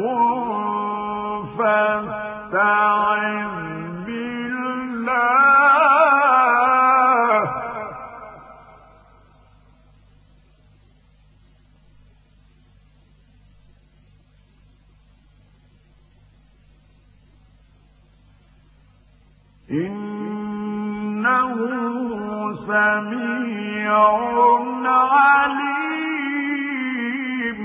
فاستعذ بالله إنه سميع عليم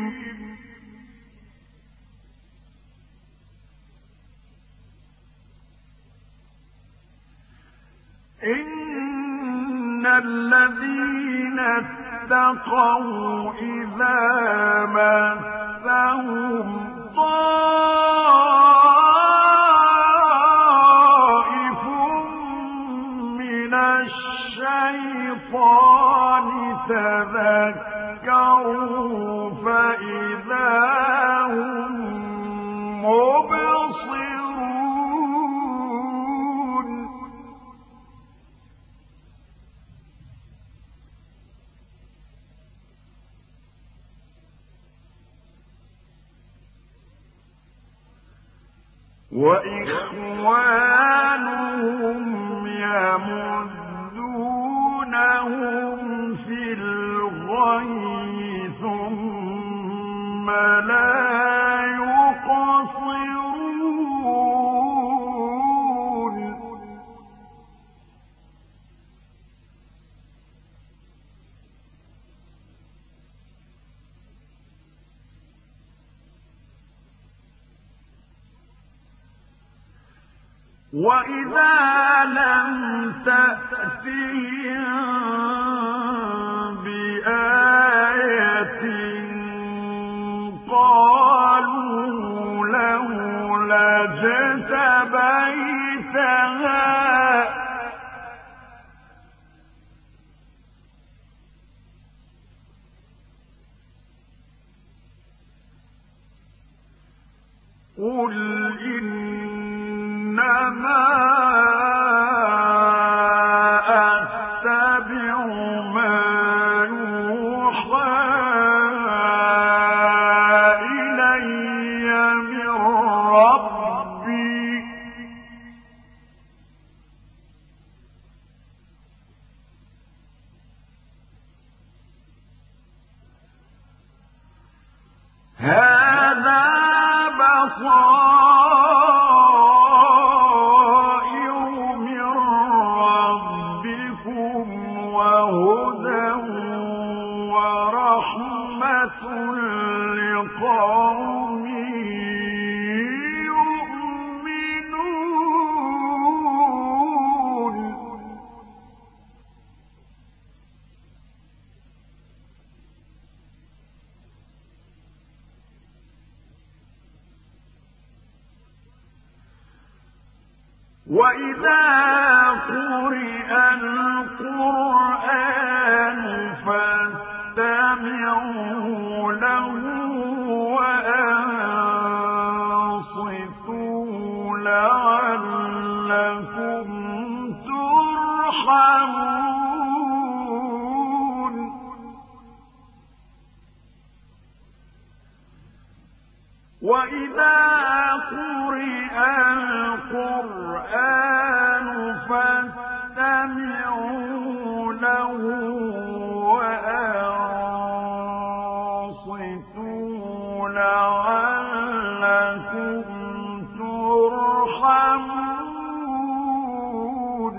إن الذين اتقوا إذا مسهم طائف من الشيطان تذكروا فإذا هم مبصرون وإخوانهم يمدونهم في الغي ثم لا يقصرون وإذا لم تأتهم بآية قالوا لولا اجتبيتها قل إنما أتبع ما يوحى إلي من ربي هذا بصائر من ربكم وهدى ورحمة لقوم يؤمنون وإذا قرئ القرآن فاستمعوا له وأنصتوا لعلكم ترحمون وإذا قرئ القرآن فاستمعوا له وأنصتوا لعلكم ترحمون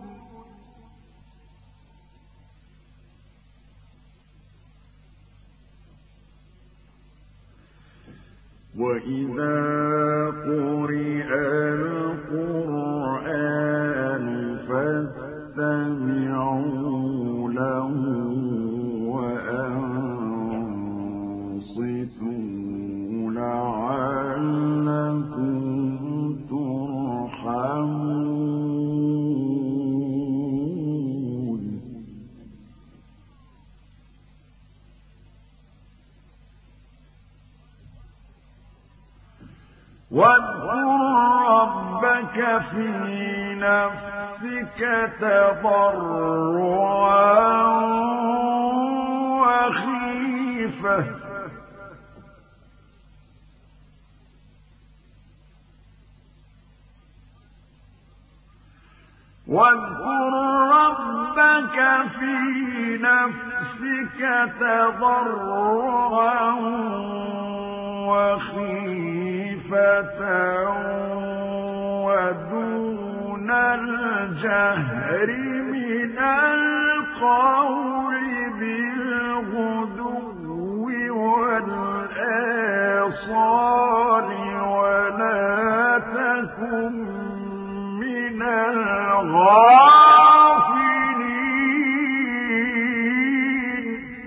وإذا قرئ القرآن فاستمعوا له وأنصتوا لعلكم ترحمون واذكر ربك في نفسك تضرعا وخيفة واذكر ربك في نفسك تضرعا وخيفة ودون الجهر من القول بالغدو والآصال ولا تكن من الغافلين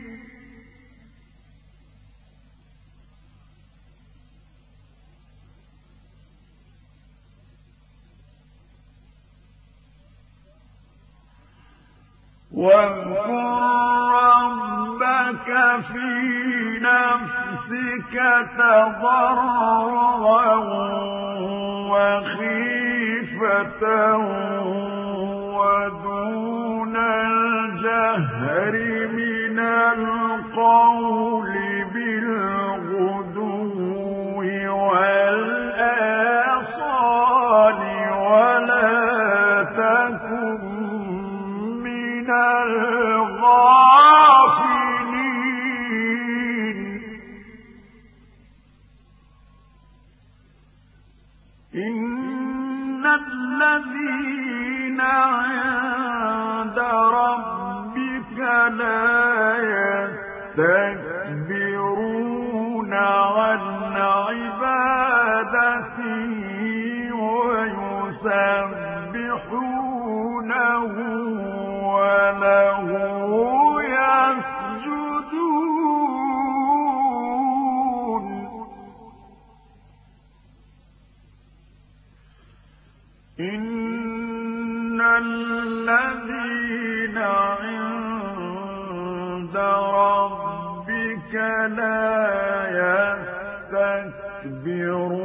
واذكر ربك في نفسك تضرعا وخيفة ودون الجهر من القول بالغدو والآصال ولا تكن من الغافلين إن الذين عند ربك لا يستكبرون عن عبادته ويسبحونه وله يسجدون إن الذين عند ربك لا يستكبرون